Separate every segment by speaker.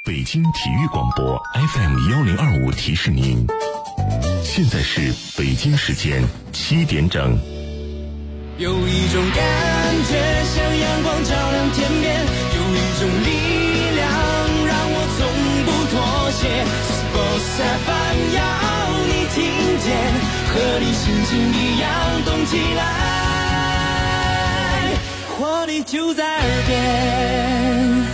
Speaker 1: 北京体育广播 FM1025提示您，现在是北京时间7点整。
Speaker 2: 有一种感觉像阳光照亮天边，有一种力量让我从不妥协。Sports FM 要你听见，和你心情一样动起来，活力就在耳边。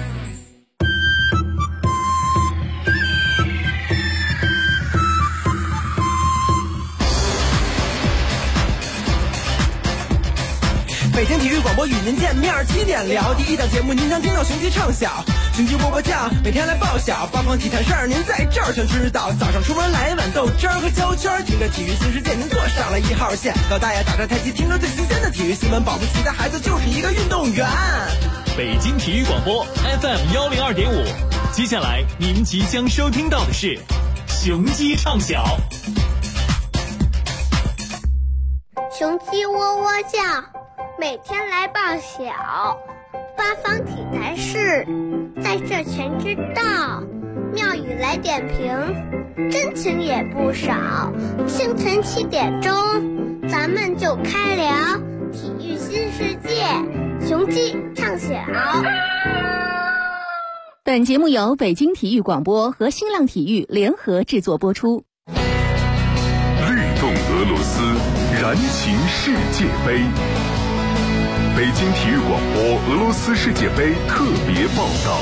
Speaker 2: 北京体育广播与您见面，7点聊第一档节目，您将听到雄鸡唱晓，雄鸡啵啵叫，每天来报晓，八方体坛事儿您在这儿全知道。早上出门来一碗豆汁儿和焦圈，听着体育新世界，您坐上了1号线。老大爷打着太极，听着最新鲜的体育新闻，保不齐的孩子就是一个运动员。
Speaker 3: 北京体育广播 FM102.5，接下来您即将收听到的是雄鸡唱晓。
Speaker 4: 雄鸡喔喔叫，每天来报晓，八方体坛事在这全知道，妙语来点评，真情也不少。清晨7点钟，咱们就开聊体育新世界，雄鸡唱晓。
Speaker 5: 本节目由北京体育广播和新浪体育联合制作播出。
Speaker 1: 律动俄罗斯，燃情世界杯。北京体育广播俄罗斯世界杯特别报道。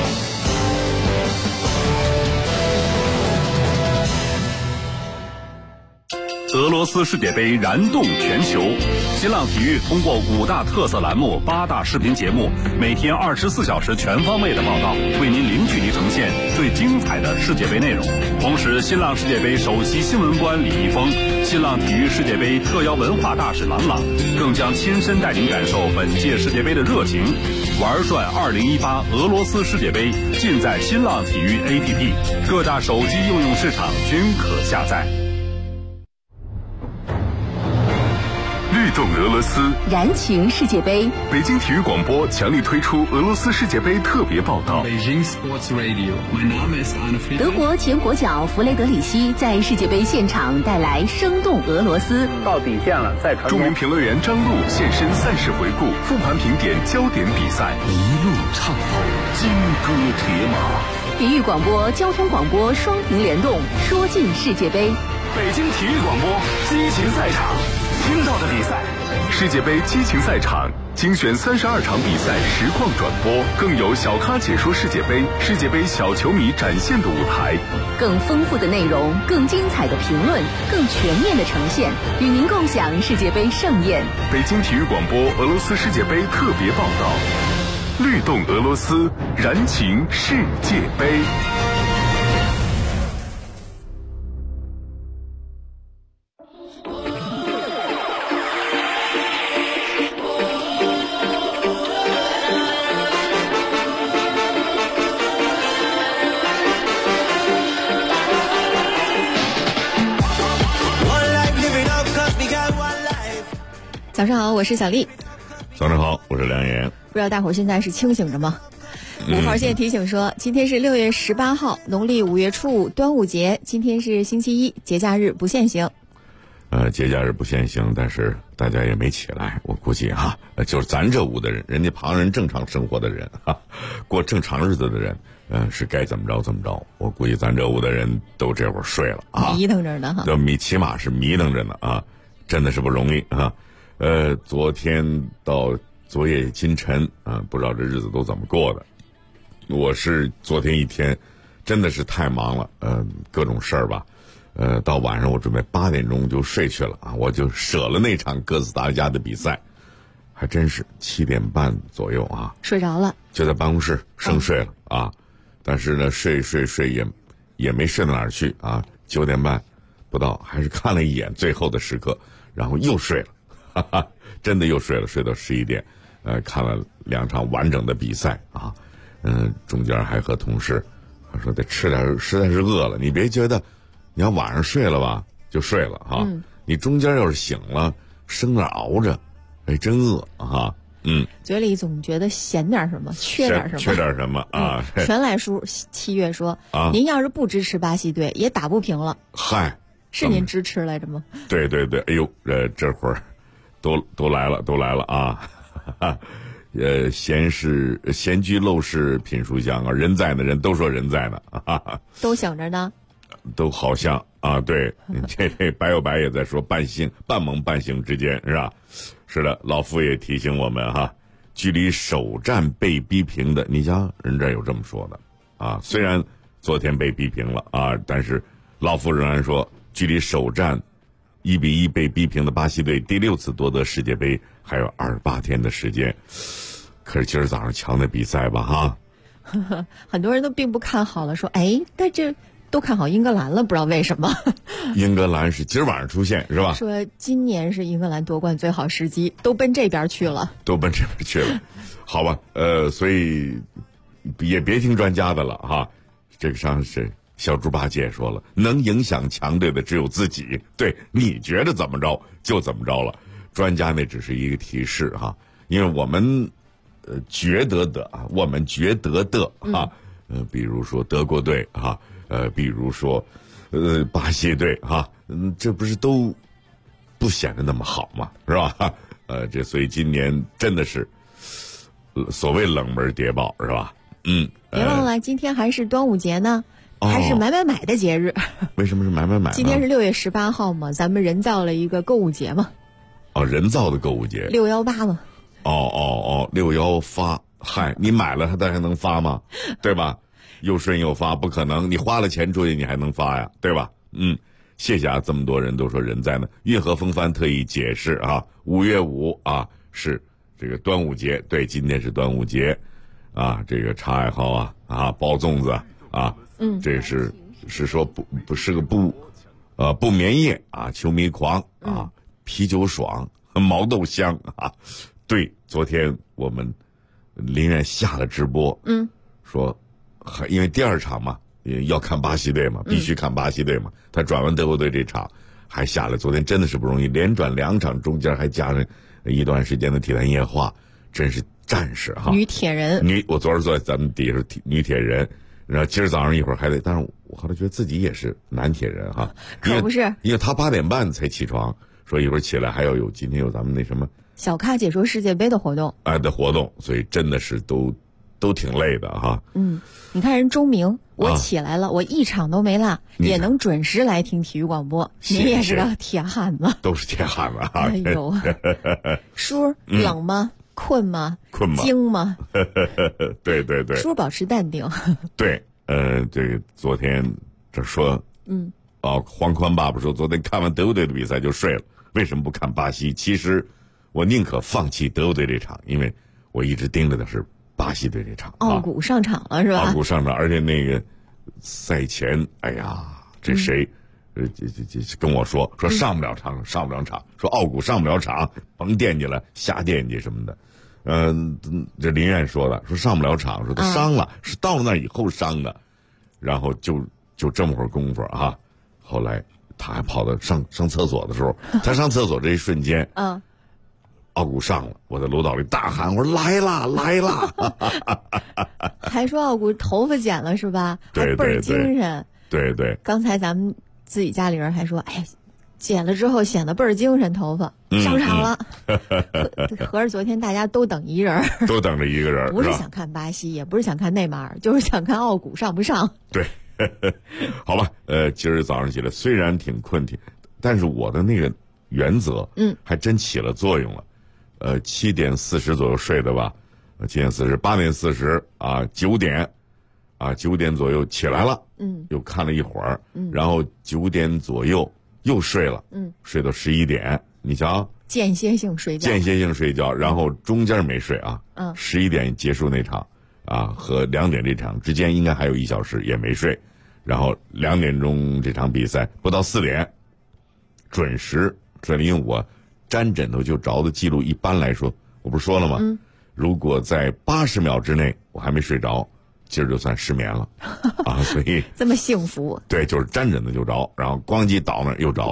Speaker 6: 俄罗斯世界杯燃动全球，新浪体育通过5大特色栏目、8大视频节目，每天24小时全方位的报道，为您零距离呈现最精彩的世界杯内容。同时，新浪世界杯首席新闻官李易峰、新浪体育世界杯特邀文化大使郎朗，更将亲身带您感受本届世界杯的热情。玩转2018俄罗斯世界杯，尽在新浪体育 APP， 各大手机应用市场均可下载。
Speaker 1: 律动俄罗斯，
Speaker 5: 燃情世界杯。
Speaker 1: 北京体育广播强力推出俄罗斯世界杯特别报道。
Speaker 5: 德国前国脚弗雷德里希在世界杯现场带来生动俄罗斯。
Speaker 6: 到底线了，再传。
Speaker 1: 著名评论员张璐现身赛事回顾，复盘评点焦点比赛，一路畅透金戈铁马。
Speaker 5: 体育广播、交通广播双屏联动，说尽世界杯。
Speaker 6: 北京体育广播激情赛场，听到的比赛，
Speaker 1: 世界杯激情赛场精选32场比赛实况转播，更有小咖解说世界杯，世界杯小球迷展现的舞台，
Speaker 5: 更丰富的内容，更精彩的评论，更全面的呈现，与您共享世界杯盛宴。
Speaker 1: 北京体育广播俄罗斯世界杯特别报道，律动俄罗斯，燃情世界杯。
Speaker 7: 早上好，我是小丽。
Speaker 1: 早上好，我是梁岩。
Speaker 7: 不知道大伙儿现在是清醒着吗？5号线提醒说，今天是6月18号，农历5月初5，端午节。今天是星期一，节假日不限行。
Speaker 1: 节假日不限行，但是大家也没起来，我估计哈，就是咱这屋的人，人家旁人正常生活的人哈，过正常日子的人，是该怎么着怎么着。我估计咱这屋的人都这会儿睡了啊，
Speaker 7: 迷瞪着呢哈，
Speaker 1: 起码是迷瞪着呢啊，真的是不容易啊。昨天到昨夜今晨啊，不知道这日子都怎么过的。我是昨天一天真的是太忙了，各种事儿吧。到晚上我准备8点钟就睡去了啊，我就舍了那场哥斯达黎加的比赛，还真是7点半左右啊，
Speaker 7: 睡着了，
Speaker 1: 就在办公室生睡了啊。但是呢，睡也没睡到哪儿去啊。9点半不到，还是看了一眼最后的时刻，然后又睡了。哈哈，真的又睡了，睡到11点，看了2场完整的比赛啊，中间还和同事说得吃点，实在是饿了，你别觉得你要晚上睡了吧就睡了哈，你中间要是醒了，生那熬着，真饿啊，
Speaker 7: 嘴里总觉得咸点什么，缺点什么，
Speaker 1: 缺点什么啊？
Speaker 7: 全来叔7月说啊，您要是不支持巴西队，也打不平了。
Speaker 1: 嗨，
Speaker 7: 是您支持来着吗？
Speaker 1: 对对对，哎呦，这会儿都来了啊！闲居陋室品书香啊，人在呢，人都说人在呢啊，
Speaker 7: 都想着呢，
Speaker 1: 都好像啊，对，这白有白也在说半梦半醒之间是吧？是的，老夫也提醒我们哈，距离首战被逼平的，你瞧人这有这么说的啊，虽然昨天被逼平了啊，但是老夫仍然说，距离首战1-1被逼平的巴西队第6次夺得世界杯还有28天的时间。可是今儿早上瞧那比赛吧哈，
Speaker 7: 很多人都并不看好了，说但这都看好英格兰了，不知道为什么。
Speaker 1: 英格兰是今儿晚上出现是吧？
Speaker 7: 说今年是英格兰夺冠最好时机，都奔这边去了。
Speaker 1: 好吧，所以也别听专家的了哈。这个上是小猪八戒说了，能影响强队的只有自己，对，你觉得怎么着就怎么着了。专家那只是一个提示哈，因为我们觉得的啊，比如说德国队啊，比如说巴西队啊，这不是都不显得那么好嘛，是吧？这所以今年真的是所谓冷门谍报是吧？
Speaker 7: 别忘了今天还是端午节呢，还是买的节日。
Speaker 1: 为什么是买呢？
Speaker 7: 今天是6月18号嘛，咱们人造了一个购物节嘛。
Speaker 1: 哦，人造的购物节
Speaker 7: 618嘛。
Speaker 1: 618发，嗨，你买了它还能发吗？对吧？又顺又发不可能，你花了钱出去你还能发呀，对吧？谢谢啊，这么多人都说人在呢。运河风帆特意解释啊，5月5啊是这个端午节，对，今天是端午节啊，这个茶爱好啊包粽子啊，这是说不是个不眠夜啊，球迷狂啊，啤酒爽，毛豆香啊。对，昨天我们林苑下了直播，说因为第2场嘛，要看巴西队嘛，必须看巴西队嘛。他转完德国队这场还下来，昨天真的是不容易，连转2场，中间还加上一段时间的体坛夜话，真是战士哈。
Speaker 7: 女铁人，
Speaker 1: 我昨儿坐在咱们底下是女铁人，然后今儿早上一会儿还得，但是我后来觉得自己也是男铁人哈，
Speaker 7: 可不是，
Speaker 1: 因为他8点半才起床，说一会儿起来还要今天有咱们那什么。
Speaker 7: 小咖解说世界杯的活动
Speaker 1: 所以真的是都挺累的哈。
Speaker 7: 你看人钟明，我起来了，我一场都没落，也能准时来听体育广播。你也是个铁汉子，
Speaker 1: 都是铁汉子啊！
Speaker 7: 哎呦，叔冷吗？困吗？惊吗？
Speaker 1: 对，
Speaker 7: 叔保持淡定。
Speaker 1: 对，这个昨天这说，黄宽爸爸说昨天看完德国队的比赛就睡了，为什么不看巴西？其实。我宁可放弃德国队这场，因为我一直盯着的是巴西队这场。
Speaker 7: 奥古上场了是吧？
Speaker 1: 奥古上场，而且那个赛前，哎呀，这谁，跟我说上不了场，说奥古上不了场，甭惦记了，瞎惦记什么的。这林苑说的，说上不了场，说他伤了，是到了那以后伤的，然后就这么会儿功夫啊。后来他还跑到上厕所的时候，他上厕所这一瞬间，奥古上了，我在楼道里大喊：“我说来啦！”
Speaker 7: 还说奥古头发剪了是吧？
Speaker 1: 对，
Speaker 7: 倍儿精神。
Speaker 1: 对。
Speaker 7: 刚才咱们自己家里人还说：“哎，剪了之后显得倍儿精神，头发上场了。”合着昨天大家都等一人，
Speaker 1: 都等着一个人，
Speaker 7: 不是想看巴西，也不是想看内马尔，就是想看奥古上不上。
Speaker 1: 对，好吧，今儿早上起来虽然挺困但是我的那个原则，还真起了作用了。7点40左右睡的吧，7点40、8点40啊，9点左右起来了，又看了一会儿，然后9点左右又睡了，睡到11点，你瞧，
Speaker 7: 间歇性睡
Speaker 1: 觉，然后中间没睡啊，11点结束那场啊，和2点这场之间应该还有1小时也没睡，然后2点钟这场比赛不到4点准时，因为我沾枕头就着的记录，一般来说，我不是说了吗？如果在80秒之内我还没睡着，今儿就算失眠了啊！所以
Speaker 7: 这么幸福，
Speaker 1: 对，就是沾枕头就着，然后咣叽倒那儿又着了，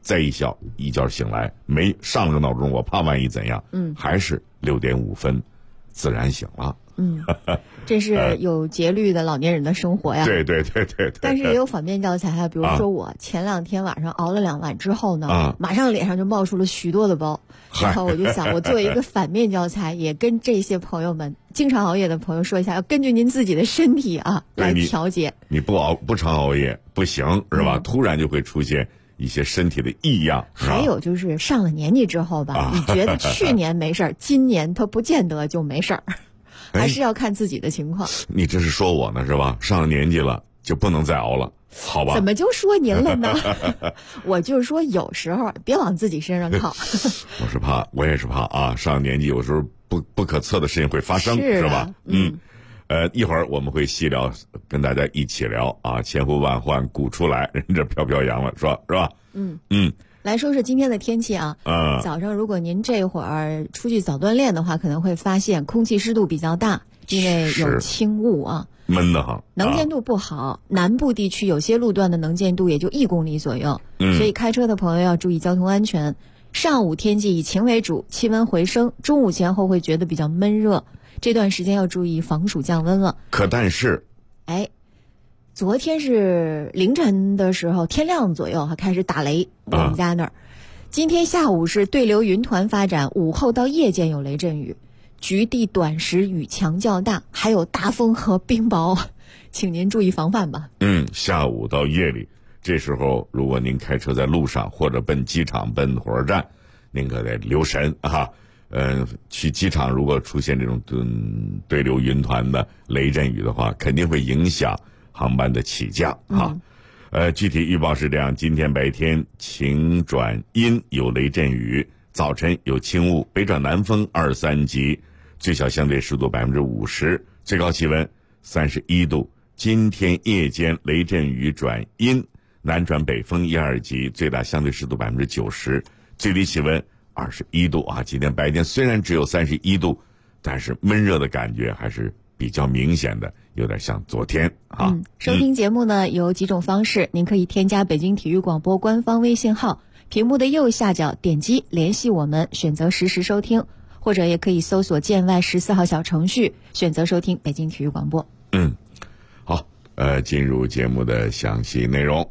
Speaker 1: 再一觉醒来，没上了个闹钟，我怕万一怎样，还是6点5分自然醒了。
Speaker 7: 这是有节律的老年人的生活呀。
Speaker 1: 对。
Speaker 7: 但是也有反面教材啊，比如说我前2天晚上熬了2晚之后呢，马上脸上就冒出了许多的包，然后我就想，我作为一个反面教材，也跟这些朋友们经常熬夜的朋友说一下，要根据您自己的身体啊来调节。
Speaker 1: 你不常熬夜不行是吧？突然就会出现一些身体的异样。
Speaker 7: 还有就是上了年纪之后吧，你觉得去年没事儿，今年它不见得就没事儿。还是要看自己的情况。
Speaker 1: 你这是说我呢是吧？上了年纪了就不能再熬了，好吧？
Speaker 7: 怎么就说您了呢？我就是说有时候别往自己身上靠。
Speaker 1: 我也是怕啊，上了年纪有时候不可测的事情会发生，是吧？一会儿我们会细聊，跟大家一起聊啊，千呼万唤鼓出来，人这飘飘扬了，是吧？
Speaker 7: 来说说今天的天气啊。早上如果您这会儿出去早锻炼的话，可能会发现空气湿度比较大，因为有轻雾啊，
Speaker 1: 闷得很，
Speaker 7: 能见度不好。南部地区有些路段的能见度也就1公里左右，所以开车的朋友要注意交通安全。上午天气以晴为主，气温回升，中午前后会觉得比较闷热，这段时间要注意防暑降温了。
Speaker 1: 但是
Speaker 7: 昨天是凌晨的时候，天亮左右还开始打雷，我们家那儿。今天下午是对流云团发展，午后到夜间有雷阵雨，局地短时雨强较大，还有大风和冰雹，请您注意防范吧。
Speaker 1: 下午到夜里，这时候如果您开车在路上或者奔机场、奔火车站，您可得留神啊。去机场如果出现这种对流云团的雷阵雨的话，肯定会影响航班的起降啊。具体预报是这样：今天白天晴转阴，有雷阵雨，早晨有轻雾，北转南风2-3级，最小相对湿度50%，最高气温31度。今天夜间雷阵雨转阴，南转北风1-2级，最大相对湿度90%，最低气温21度啊。今天白天虽然只有31度，但是闷热的感觉还是比较明显的，有点像昨天啊。
Speaker 7: 收听节目呢有几种方式，您可以添加北京体育广播官方微信号，屏幕的右下角点击联系我们，选择实时收听，或者也可以搜索建外14号小程序，选择收听北京体育广播。
Speaker 1: 好，进入节目的详细内容。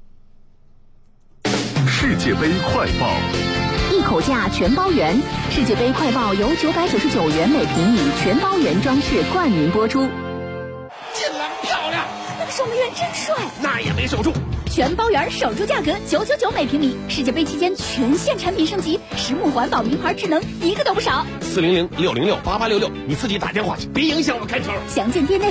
Speaker 6: 世界杯快报，
Speaker 5: 一口价全包圆，世界杯快报由999元每平米全包圆装饰冠名播出。
Speaker 2: 进来漂亮，
Speaker 8: 那个守门员真帅，
Speaker 2: 那也没守住。
Speaker 8: 全包圆守住价格999每平米，世界杯期间全线产品升级，实木环保名牌智能一个都不少。
Speaker 2: 400-606-8866，你自己打电话去，别影响我开球。
Speaker 8: 详见店内。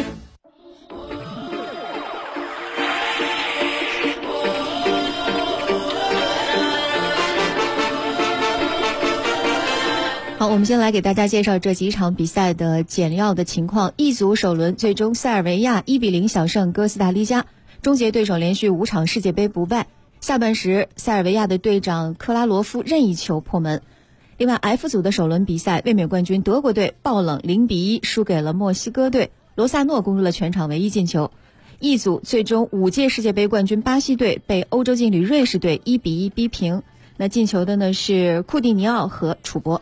Speaker 7: 好，我们先来给大家介绍这几场比赛的简要的情况。一组首轮，最终塞尔维亚1-0小胜哥斯达黎加，终结对手连续5场世界杯不败。下半时，塞尔维亚的队长克拉罗夫任意球破门。另外 F 组的首轮比赛，卫冕冠军德国队爆冷0-1输给了墨西哥队，罗萨诺攻入了全场唯一进球。E 组最终5届世界杯冠军巴西队被欧洲劲旅瑞士队1-1逼平，那进球的呢是库蒂尼奥和楚波。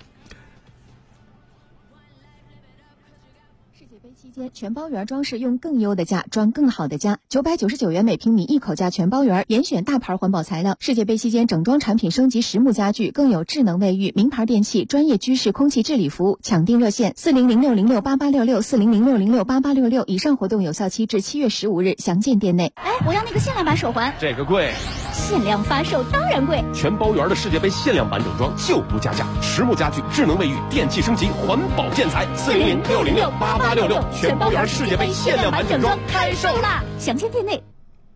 Speaker 7: 期间全包圆装饰用更优的价装更好的家，999元每平米一口价全包圆，严选大牌环保材料。世界杯期间整装产品升级实木家具，更有智能卫浴、名牌电器、专业居室空气治理服务。抢订热线400-606-8866，400-606-8866。以上活动有效期至7月15日，详见店内。
Speaker 8: 我要那个限量版手环，
Speaker 2: 这个贵。
Speaker 8: 限量发售当然贵。
Speaker 2: 全包圆的世界杯限量版整装就不加价，实木家具、智能卫浴、电器升级、环保建材。400-606-8866。全包圆世界杯限量版整装开售啦！
Speaker 8: 详见店内。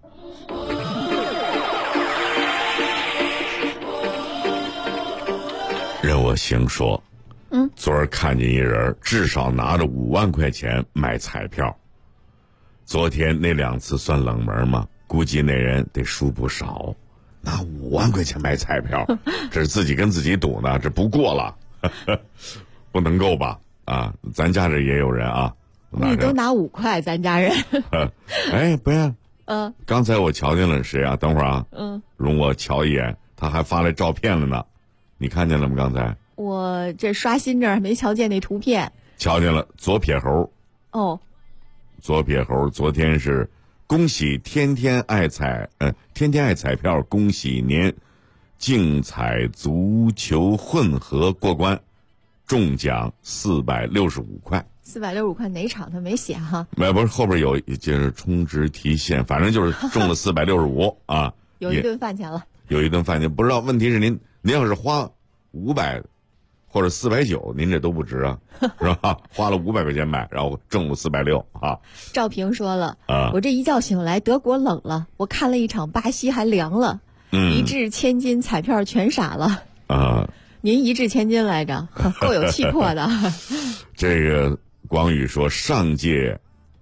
Speaker 1: 任我行说，昨儿看见一人至少拿着5万块钱买彩票。昨天那2次算冷门吗？估计那人得输不少，拿5万块钱买彩票，这是自己跟自己赌呢，这不过了，不能够吧？啊，咱家这也有人啊。
Speaker 7: 你都拿5块，咱家人。
Speaker 1: 不要。刚才我瞧见了谁啊？等会儿啊。容我瞧一眼， 他还发来照片了呢，你看见了吗？刚才
Speaker 7: 我这刷新着没瞧见那图片。
Speaker 1: 瞧见了，左撇猴。
Speaker 7: 哦，
Speaker 1: 左撇猴昨天是恭喜天天爱彩票，恭喜您竞彩足球混合过关，中奖465块。
Speaker 7: 465块哪场他没写哈？
Speaker 1: 不是后边有就是充值提现，反正就是中了465啊，
Speaker 7: 有一顿饭钱了。
Speaker 1: 有一顿饭钱，不知道问题是您要是花500或者490，您这都不值啊，是吧？花了500块钱买，然后中了460啊。
Speaker 7: 赵平说了，我这一觉醒来，德国冷了，我看了一场巴西还凉了，一掷千金彩票全傻了
Speaker 1: 啊。
Speaker 7: 您一掷千金来着，够有气魄的。
Speaker 1: 这个广宇说，上届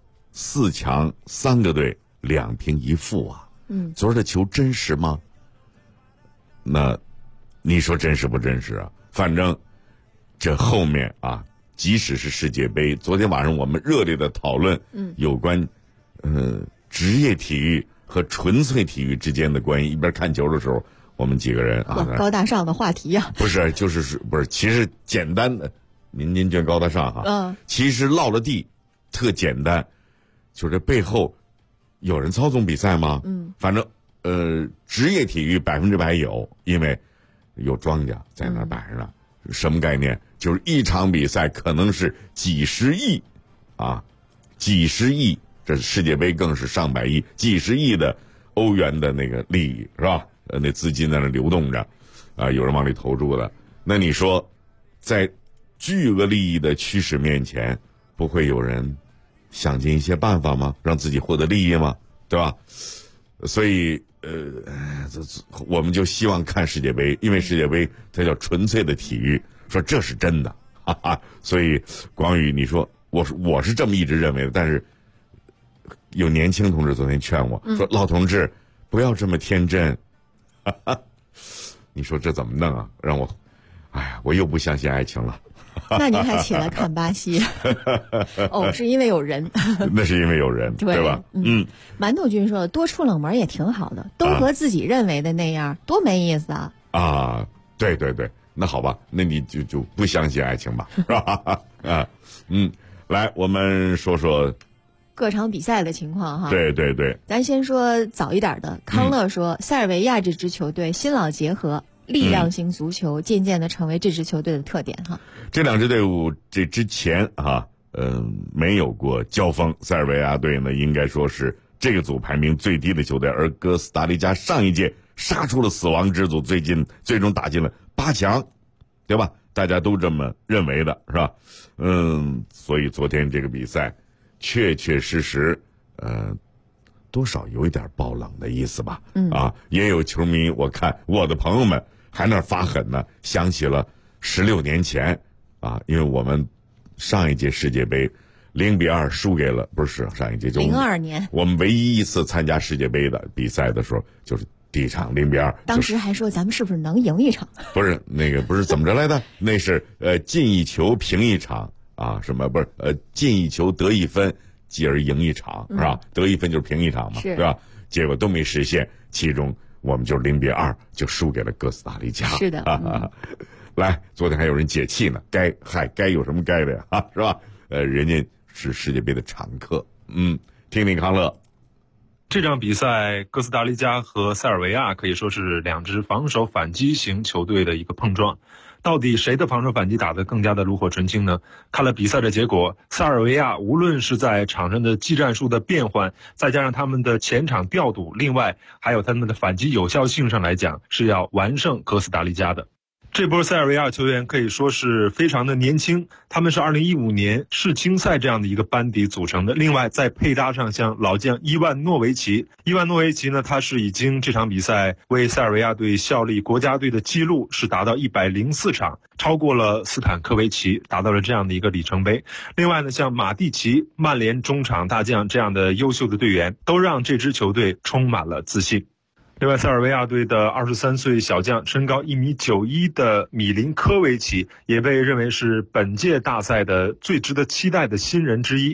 Speaker 1: 4强3个队2平1负啊。昨儿的球真实吗？那你说真实不真实啊？反正这后面啊，即使是世界杯，昨天晚上我们热烈的讨论有关职业体育和纯粹体育之间的关系。一边看球的时候，我们几个人啊，
Speaker 7: 高大上的话题呀，
Speaker 1: 不是其实简单的，您觉得高大上哈？其实落了地特简单，就这背后有人操纵比赛吗？反正职业体育100%有，因为有庄家在那儿摆着呢。什么概念？就是一场比赛可能是几十亿啊，几十亿，这世界杯更是上百亿，几十亿的欧元的那个利益，是吧？那资金在那流动着，有人往里投注的。那你说，在巨额利益的驱使面前，不会有人想尽一些办法吗？让自己获得利益吗？对吧？所以我们就希望看世界杯，因为世界杯它叫纯粹的体育，说这是真的，哈哈。所以广宇，你说我是这么一直认为的，但是有年轻同志昨天劝我说，老同志不要这么天真，哈哈。你说这怎么弄啊？让我，我又不相信爱情了。
Speaker 7: 那您还起来看巴西？是因为有人。
Speaker 1: 那是因为有人，对吧？
Speaker 7: 馒头君说多出冷门也挺好的，都和自己认为的那样，多没意思啊！
Speaker 1: 啊，对，那好吧，那你就不相信爱情吧，是吧？来，我们说说
Speaker 7: 各场比赛的情况哈。
Speaker 1: 对，
Speaker 7: 咱先说早一点的，康乐说，塞尔维亚这支球队新老结合。力量型足球渐渐的成为这支球队的特点哈。
Speaker 1: 这两支队伍这之前没有过交锋。塞尔维亚队呢，应该说是这个组排名最低的球队，而哥斯达黎加上一届杀出了死亡之组，最终打进了8强，对吧？大家都这么认为的，是吧？所以昨天这个比赛确实多少有一点爆冷的意思吧。也有球迷，我看我的朋友们还那发狠呢，想起了16年前因为我们上一届世界杯0-2输给了，不是上一届，就
Speaker 7: 02年，
Speaker 1: 我们唯一一次参加世界杯的比赛的时候，就是第一场0-2，
Speaker 7: 当时还说咱们是不是能赢一场？
Speaker 1: 不是那个，不是怎么着来的？那是进一球平一场什么不是进一球得1分，继而赢一场，是吧？得1分就是平一场嘛，对吧？结果都没实现，其中我们就0-2就输给了哥斯达黎加。
Speaker 7: 是的，
Speaker 1: 来，昨天还有人解气呢，该有什么该的呀，是吧？人家是世界杯的常客。听听康乐。
Speaker 9: 这场比赛，哥斯达黎加和塞尔维亚可以说是两支防守反击型球队的一个碰撞。到底谁的防守反击打得更加的炉火纯青呢？看了比赛的结果，塞尔维亚无论是在场上的技战术的变换，再加上他们的前场调度，另外还有他们的反击有效性上来讲，是要完胜哥斯达黎加的。这波塞尔维亚球员可以说是非常的年轻，他们是2015年世青赛这样的一个班底组成的。另外再配搭上像老将伊万诺维奇呢，他是已经这场比赛为塞尔维亚队效力国家队的记录是达到104场，超过了斯坦科维奇，达到了这样的一个里程碑。另外呢，像马蒂奇、曼联中场大将这样的优秀的队员，都让这支球队充满了自信。另外，塞尔维亚队的23岁小将，身高1.91米的米林科维奇，也被认为是本届大赛的最值得期待的新人之一。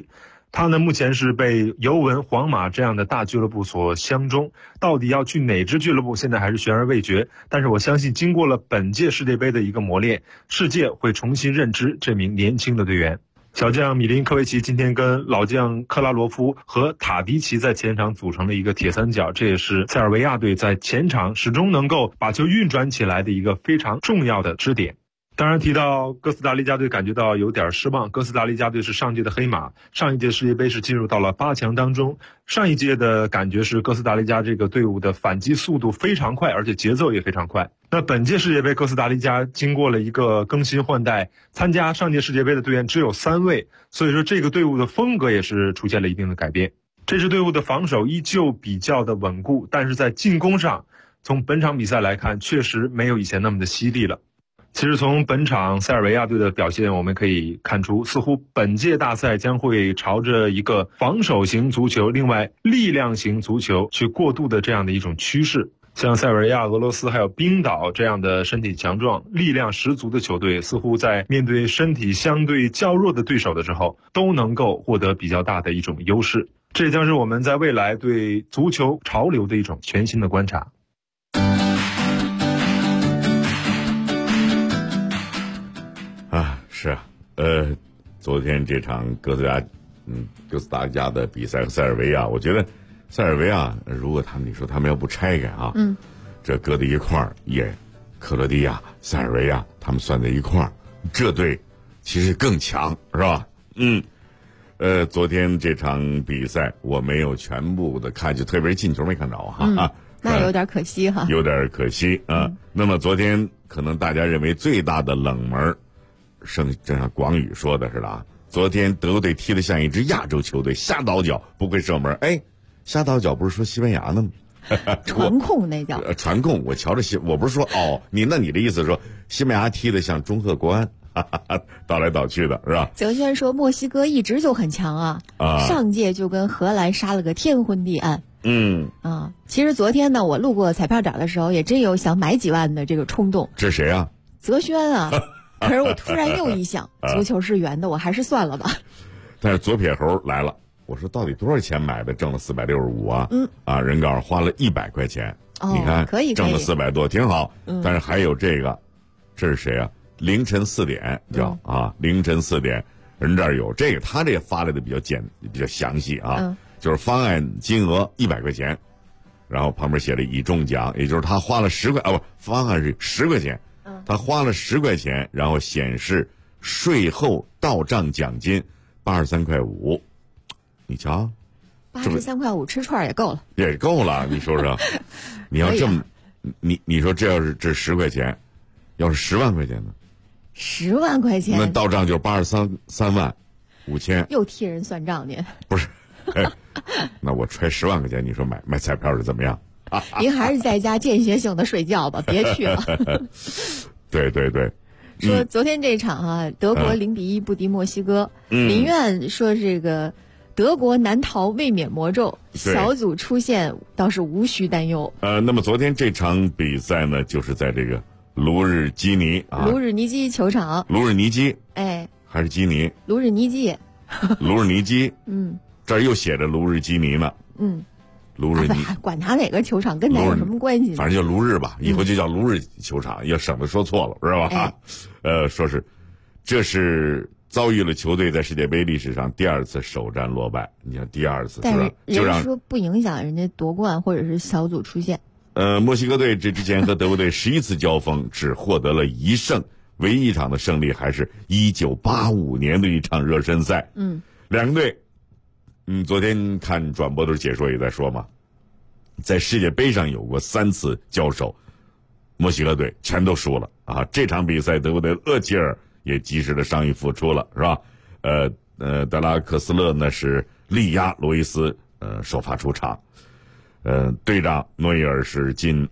Speaker 9: 他呢目前是被尤文、皇马这样的大俱乐部所相中，到底要去哪支俱乐部，现在还是悬而未决。但是我相信，经过了本届世界杯的一个磨练，世界会重新认知这名年轻的队员。小将米林科维奇今天跟老将克拉罗夫和塔迪奇在前场组成了一个铁三角，这也是塞尔维亚队在前场始终能够把球运转起来的一个非常重要的支点。当然提到哥斯达黎加队，感觉到有点失望。哥斯达黎加队是上届的黑马，上一届世界杯是进入到了8强当中。上一届的感觉是哥斯达黎加这个队伍的反击速度非常快，而且节奏也非常快。那本届世界杯哥斯达黎加经过了一个更新换代，参加上届世界杯的队员只有3位，所以说这个队伍的风格也是出现了一定的改变。这支队伍的防守依旧比较的稳固，但是在进攻上，从本场比赛来看，确实没有以前那么的犀利了。其实从本场塞尔维亚队的表现我们可以看出，似乎本届大赛将会朝着一个防守型足球，另外力量型足球去过渡的这样的一种趋势。像塞尔维亚、俄罗斯还有冰岛这样的身体强壮、力量十足的球队，似乎在面对身体相对较弱的对手的时候，都能够获得比较大的一种优势。这将是我们在未来对足球潮流的一种全新的观察。
Speaker 1: 是啊，昨天这场哥斯达黎加的比赛和塞尔维亚，我觉得塞尔维亚如果你说他们要不拆开啊，这搁在一块儿，克罗地亚、塞尔维亚他们算在一块儿，这队其实更强，是吧？昨天这场比赛我没有全部的看，就特别进球没看着哈。
Speaker 7: 那有点可惜哈，
Speaker 1: 有点可惜啊。那么昨天可能大家认为最大的冷门，正像广宇说的似的啊，昨天德国队踢得像一支亚洲球队，瞎倒脚不会射门。瞎倒脚不是说西班牙呢吗？
Speaker 7: 传控那叫
Speaker 1: 传控。我瞧着我不是说你的意思是说西班牙踢得像中赫国安，倒来倒去的是吧？
Speaker 7: 泽轩说墨西哥一直就很强啊，上届就跟荷兰杀了个天昏地暗。其实昨天呢，我路过彩票点的时候，也真有想买几万的这个冲动。
Speaker 1: 这谁啊？
Speaker 7: 泽轩啊。可是我突然又一想，足球是圆的，我还是算了吧。
Speaker 1: 但是左撇猴来了，我说到底多少钱买的？挣了465啊！人告诉花了100块钱，你看
Speaker 7: 可以
Speaker 1: 挣了400多，挺好。但是还有这是谁啊？凌晨4点凌晨4点，人这儿有这个，他这发来的比较详细啊，就是方案金额100块钱，然后旁边写了已中奖，也就是他花了10块方案是10块钱。他花了10块钱，然后显示税后到账奖金83.5块，你瞧
Speaker 7: ，83.5块吃串也够了，
Speaker 1: 也够了。你说说，你要这么，你说这要是这10块钱，要是10万块钱呢
Speaker 7: ？10万块钱，
Speaker 1: 那到账就是83万5千，
Speaker 7: 又替人算账去？
Speaker 1: 不是，那我揣10万块钱，你说买彩票是怎么样？
Speaker 7: 您还是在家间歇性的睡觉吧，别去了。
Speaker 1: 对，
Speaker 7: 说昨天这场德国0-1不敌墨西哥。林苑说这个德国难逃卫冕魔咒，小组出线倒是无需担忧。
Speaker 1: 那么昨天这场比赛呢，就是在这个卢日尼基
Speaker 7: 球场。
Speaker 1: 卢日尼基，还是基尼？
Speaker 7: 卢日尼基。
Speaker 1: 卢日尼基，这儿又写着卢日基尼呢。卢日尼，
Speaker 7: 管他哪个球场跟咱有什么关系？
Speaker 1: 反正叫卢日吧，以后就叫卢日球场，也省得说错了，知道吧？说是这是遭遇了球队在世界杯历史上第2次首战落败。你看第2次，
Speaker 7: 但是人家说不影响人家夺冠或者是小组出线。
Speaker 1: 墨西哥队这之前和德国队11次交锋，只获得了1胜，唯一一场的胜利还是1985年的一场热身赛。两个队。昨天看转播的解说也在说嘛，在世界杯上有过3次交手，墨西哥队全都输了啊！这场比赛德国队厄齐尔也及时的伤愈复出了，是吧？德拉克斯勒呢是力压罗伊斯，首发出场。队长诺伊尔是近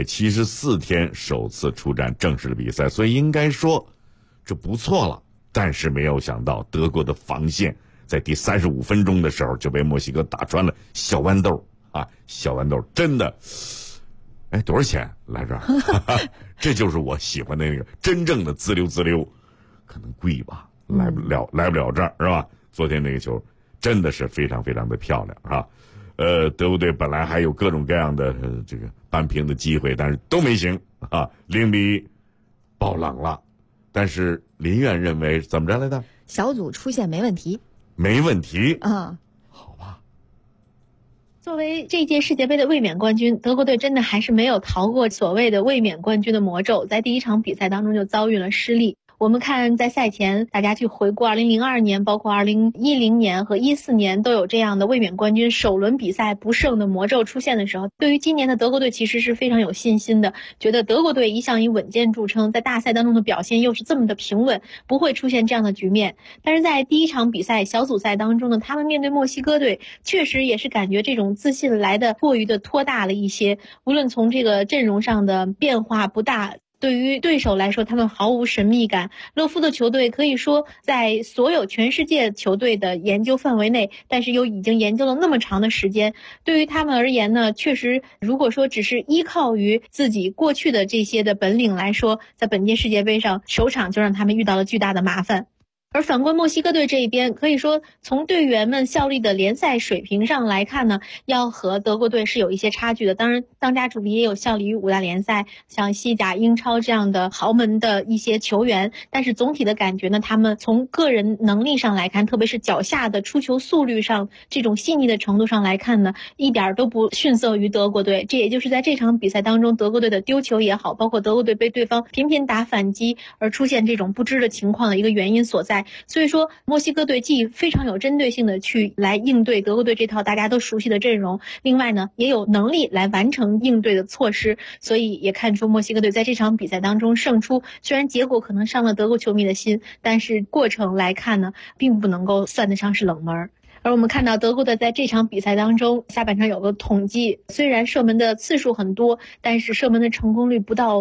Speaker 1: 274天首次出战正式的比赛，所以应该说这不错了。但是没有想到德国的防线在第35分钟的时候就被墨西哥打穿了小豌豆啊！小豌豆真的，多少钱来着？这就是我喜欢的那个真正的滋溜滋溜，可能贵吧，来不了这儿是吧？昨天那个球真的是非常非常的漂亮啊。德国队本来还有各种各样的这个扳平的机会，但是都没行啊，0-1爆冷了。但是林苑认为怎么着来的？
Speaker 7: 小组出线没问题，
Speaker 1: 没问题
Speaker 7: 啊。
Speaker 1: 好吧。
Speaker 10: 作为这届世界杯的卫冕冠军，德国队真的还是没有逃过所谓的卫冕冠军的魔咒，在第一场比赛当中就遭遇了失利。我们看在赛前大家去回顾2002年包括2010年和14年都有这样的卫冕冠军首轮比赛不胜的魔咒出现的时候，对于今年的德国队其实是非常有信心的，觉得德国队一向以稳健著称，在大赛当中的表现又是这么的平稳，不会出现这样的局面。但是在第一场比赛小组赛当中呢，他们面对墨西哥队确实也是感觉这种自信来的过于的拖大了一些，无论从这个阵容上的变化不大，对于对手来说他们毫无神秘感。勒夫的球队可以说在所有全世界球队的研究范围内，但是又已经研究了那么长的时间，对于他们而言呢，确实如果说只是依靠于自己过去的这些的本领来说，在本届世界杯上首场就让他们遇到了巨大的麻烦。而反观墨西哥队这一边，可以说从队员们效力的联赛水平上来看呢，要和德国队是有一些差距的。当然当家主力也有效力于5大联赛，像西甲、英超这样的豪门的一些球员，但是总体的感觉呢，他们从个人能力上来看，特别是脚下的出球速率上，这种细腻的程度上来看呢，一点都不逊色于德国队。这也就是在这场比赛当中，德国队的丢球也好，包括德国队被对方频频打反击而出现这种不支的情况的一个原因所在。所以说墨西哥队既非常有针对性的去来应对德国队这套大家都熟悉的阵容，另外呢也有能力来完成应对的措施，所以也看出墨西哥队在这场比赛当中胜出，虽然结果可能伤了德国球迷的心，但是过程来看呢并不能够算得上是冷门。而我们看到德国队在这场比赛当中，下半场有个统计，虽然射门的次数很多，但是射门的成功率不到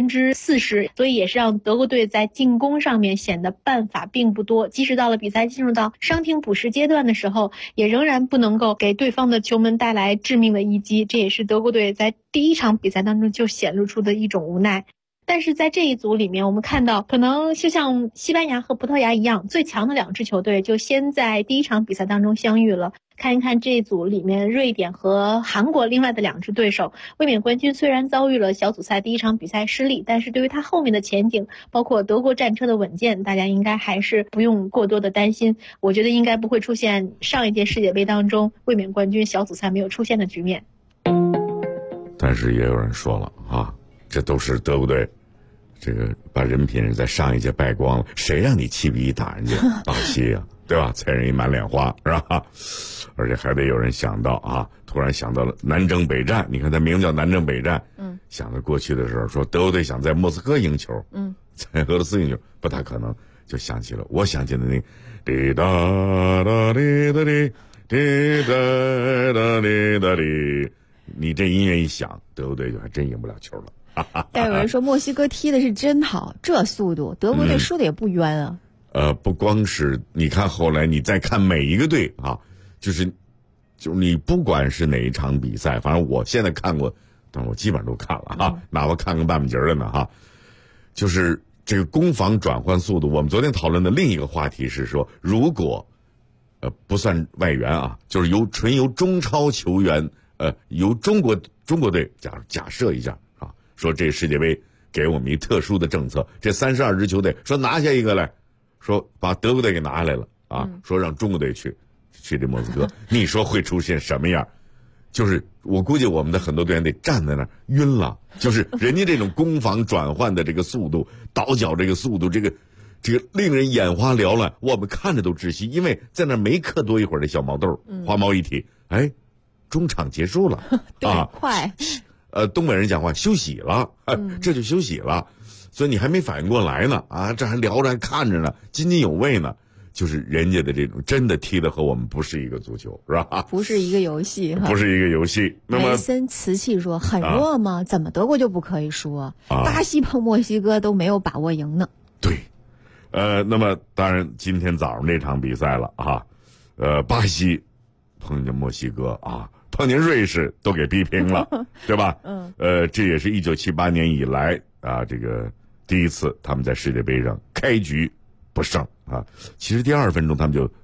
Speaker 10: 40%，所以也是让德国队在进攻上面显得办法并不多。即使到了比赛进入到伤停补时阶段的时候，也仍然不能够给对方的球门带来致命的一击，这也是德国队在第一场比赛当中就显露出的一种无奈。但是在这一组里面，我们看到可能就像西班牙和葡萄牙一样，最强的2支球队就先在第一场比赛当中相遇了。看一看这一组里面瑞典和韩国另外的2支对手，卫冕冠军虽然遭遇了小组赛第一场比赛失利，但是对于他后面的前景，包括德国战车的稳健，大家应该还是不用过多的担心。我觉得应该不会出现上一届世界杯当中卫冕冠军小组赛没有出现的局面。
Speaker 1: 但是也有人说了啊，这都是德国队这个把人品在上一届败光了，谁让你7-1打人家巴西啊，对吧？踩人一满脸花，是吧？而且还得有人想到啊，突然想到了南征北战，你看他名叫南征北战，想到过去的时候说德国队想在莫斯科赢球，在俄罗斯赢球不大可能，就想起了我想起的那滴答答滴答滴滴答答滴答滴，你这音乐一响，德国队就还真赢不了球了。
Speaker 7: 但有人说墨西哥踢的是真好，这速度德国队输的也不冤啊。
Speaker 1: 不光是你看后来你再看每一个队啊，就是你不管是哪一场比赛，反正我现在看过，但我基本上都看了哈，哪怕看个半截的呢哈。就是这个攻防转换速度，我们昨天讨论的另一个话题是说，如果不算外援啊，就是纯由中超球员由中国队假设一下。说这世界杯给我们一特殊的政策，这32支球队说拿下一个来，说把德国队给拿下来了啊，说让中国队去这莫斯科，你说会出现什么样？就是我估计我们的很多队员得站在那儿晕了，就是人家这种攻防转换的这个速度，倒脚这个速度，这个令人眼花缭乱，我们看着都窒息，因为在那没磕多一会儿的小毛豆，花毛一体，哎，中场结束了啊，
Speaker 7: 快。
Speaker 1: 东北人讲话休息了，这就休息了，所以你还没反应过来呢啊，这还聊着还看着呢，津津有味呢，就是人家的这种真的踢的和我们不是一个足球，是吧？
Speaker 7: 不是一个游戏，
Speaker 1: 不是一个游戏。那么
Speaker 7: 梅森瓷器说很弱吗？怎么德国就不可以输？巴西碰墨西哥都没有把握赢呢。
Speaker 1: 对，那么当然今天早上这场比赛了啊，巴西碰见墨西哥啊。碰见瑞士都给逼平了，对吧？这也是1978年以来啊，这个第一次他们在世界杯上开局不胜啊。其实第2分钟他们就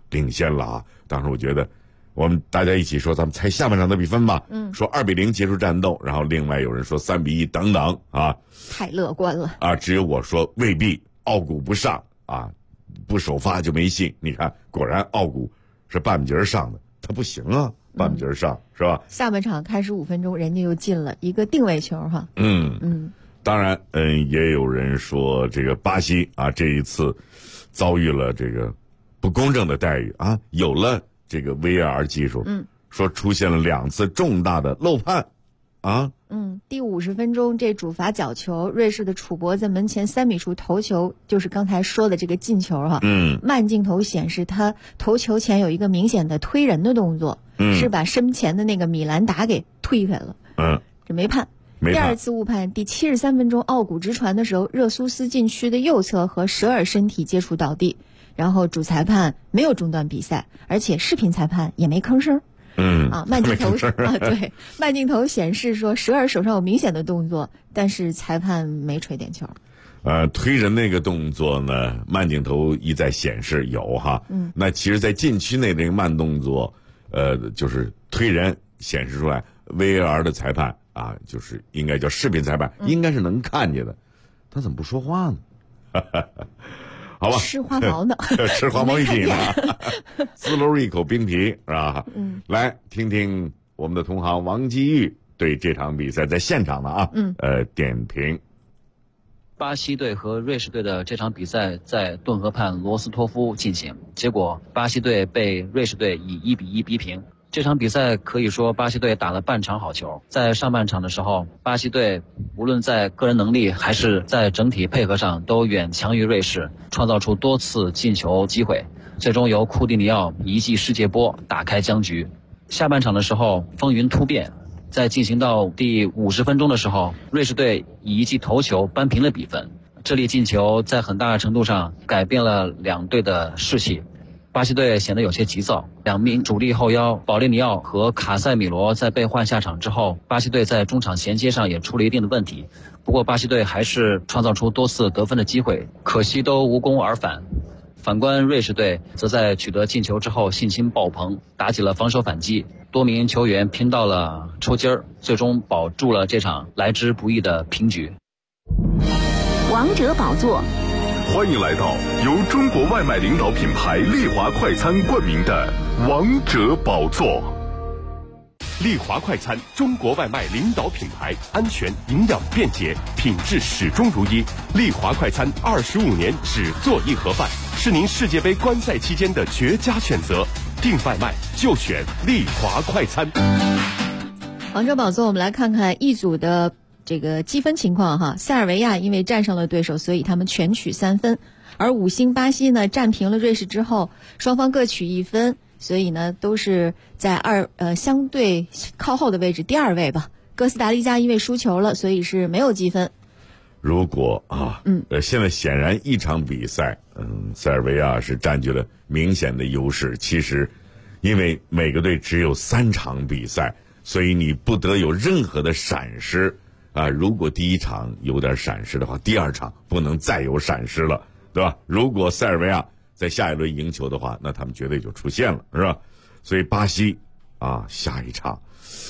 Speaker 1: 领先了啊。当时我觉得我们大家一起说咱们猜下半场的比分吧，说2-0结束战斗，然后另外有人说3-1等等啊，
Speaker 7: 太乐观了
Speaker 1: 啊，只有我说未必，奥古不上啊，不首发就没戏。你看果然奥古是半截上的，他不行啊，半截上是吧？
Speaker 7: 下半场开始5分钟人家又进了一个定位球哈。
Speaker 1: 当然也有人说这个巴西啊这一次遭遇了这个不公正的待遇啊，有了这个 VAR 技术，说出现了2次重大的漏判啊。
Speaker 7: 第50分钟这主罚角球，瑞士的楚博在门前3米处头球，就是刚才说的这个进球哈。慢镜头显示他头球前有一个明显的推人的动作，是把身前的那个米兰达给推开了。这没判。第2次误判，第73分钟奥古直传的时候，热苏斯禁区的右侧和舍尔身体接触倒地，然后主裁判没有中断比赛，而且视频裁判也没吭声。慢镜头对，慢镜头显示说舍尔手上有明显的动作，但是裁判没吹点球。
Speaker 1: 推人那个动作呢，慢镜头一再显示有哈。那其实在禁区内那个慢动作，就是推人显示出来 VAR 的裁判啊，就是应该叫视频裁判，应该是能看见的，他怎么不说话呢？好吧，
Speaker 7: 吃花毛呢，
Speaker 1: 吃花毛一品了，滋溜一口冰皮是吧？来听听我们的同行王基玉对这场比赛在现场的啊，点评。
Speaker 11: 巴西队和瑞士队的这场比赛在顿河畔罗斯托夫进行，结果巴西队被瑞士队以1-1逼平。这场比赛可以说巴西队打了半场好球，在上半场的时候，巴西队无论在个人能力还是在整体配合上都远强于瑞士，创造出多次进球机会，最终由库蒂尼奥一记世界波打开僵局。下半场的时候风云突变，在进行到第50分钟的时候，瑞士队以一记头球扳平了比分。这粒进球在很大程度上改变了两队的士气。巴西队显得有些急躁，2名主力后腰保利尼奥和卡塞米罗在被换下场之后，巴西队在中场衔接上也出了一定的问题。不过巴西队还是创造出多次得分的机会，可惜都无功而返。反观瑞士队则在取得进球之后信心爆棚，打起了防守反击，多名球员拼到了抽筋儿，最终保住了这场来之不易的平局。
Speaker 5: 王者宝座，
Speaker 6: 欢迎来到由中国外卖领导品牌丽华快餐冠名的王者宝座。丽华快餐，中国外卖领导品牌，安全、营养、便捷，品质始终如一。丽华快餐25年只做一盒饭，是您世界杯观赛期间的绝佳选择。订外卖就选丽华快餐。
Speaker 7: 王者宝座，我们来看看一组的这个积分情况哈。塞尔维亚因为战胜了对手，所以他们全取3分，而5星巴西呢战平了瑞士之后，双方各取1分，所以呢都是在相对靠后的位置，第2位吧。哥斯达黎加因为输球了，所以是没有积分。
Speaker 1: 如果现在显然一场比赛，塞尔维亚是占据了明显的优势。其实，因为每个队只有3场比赛，所以你不得有任何的闪失啊。如果第1场有点闪失的话，第2场不能再有闪失了，对吧？如果塞尔维亚在下一轮赢球的话，那他们绝对就出现了，是吧？所以巴西啊，下一场。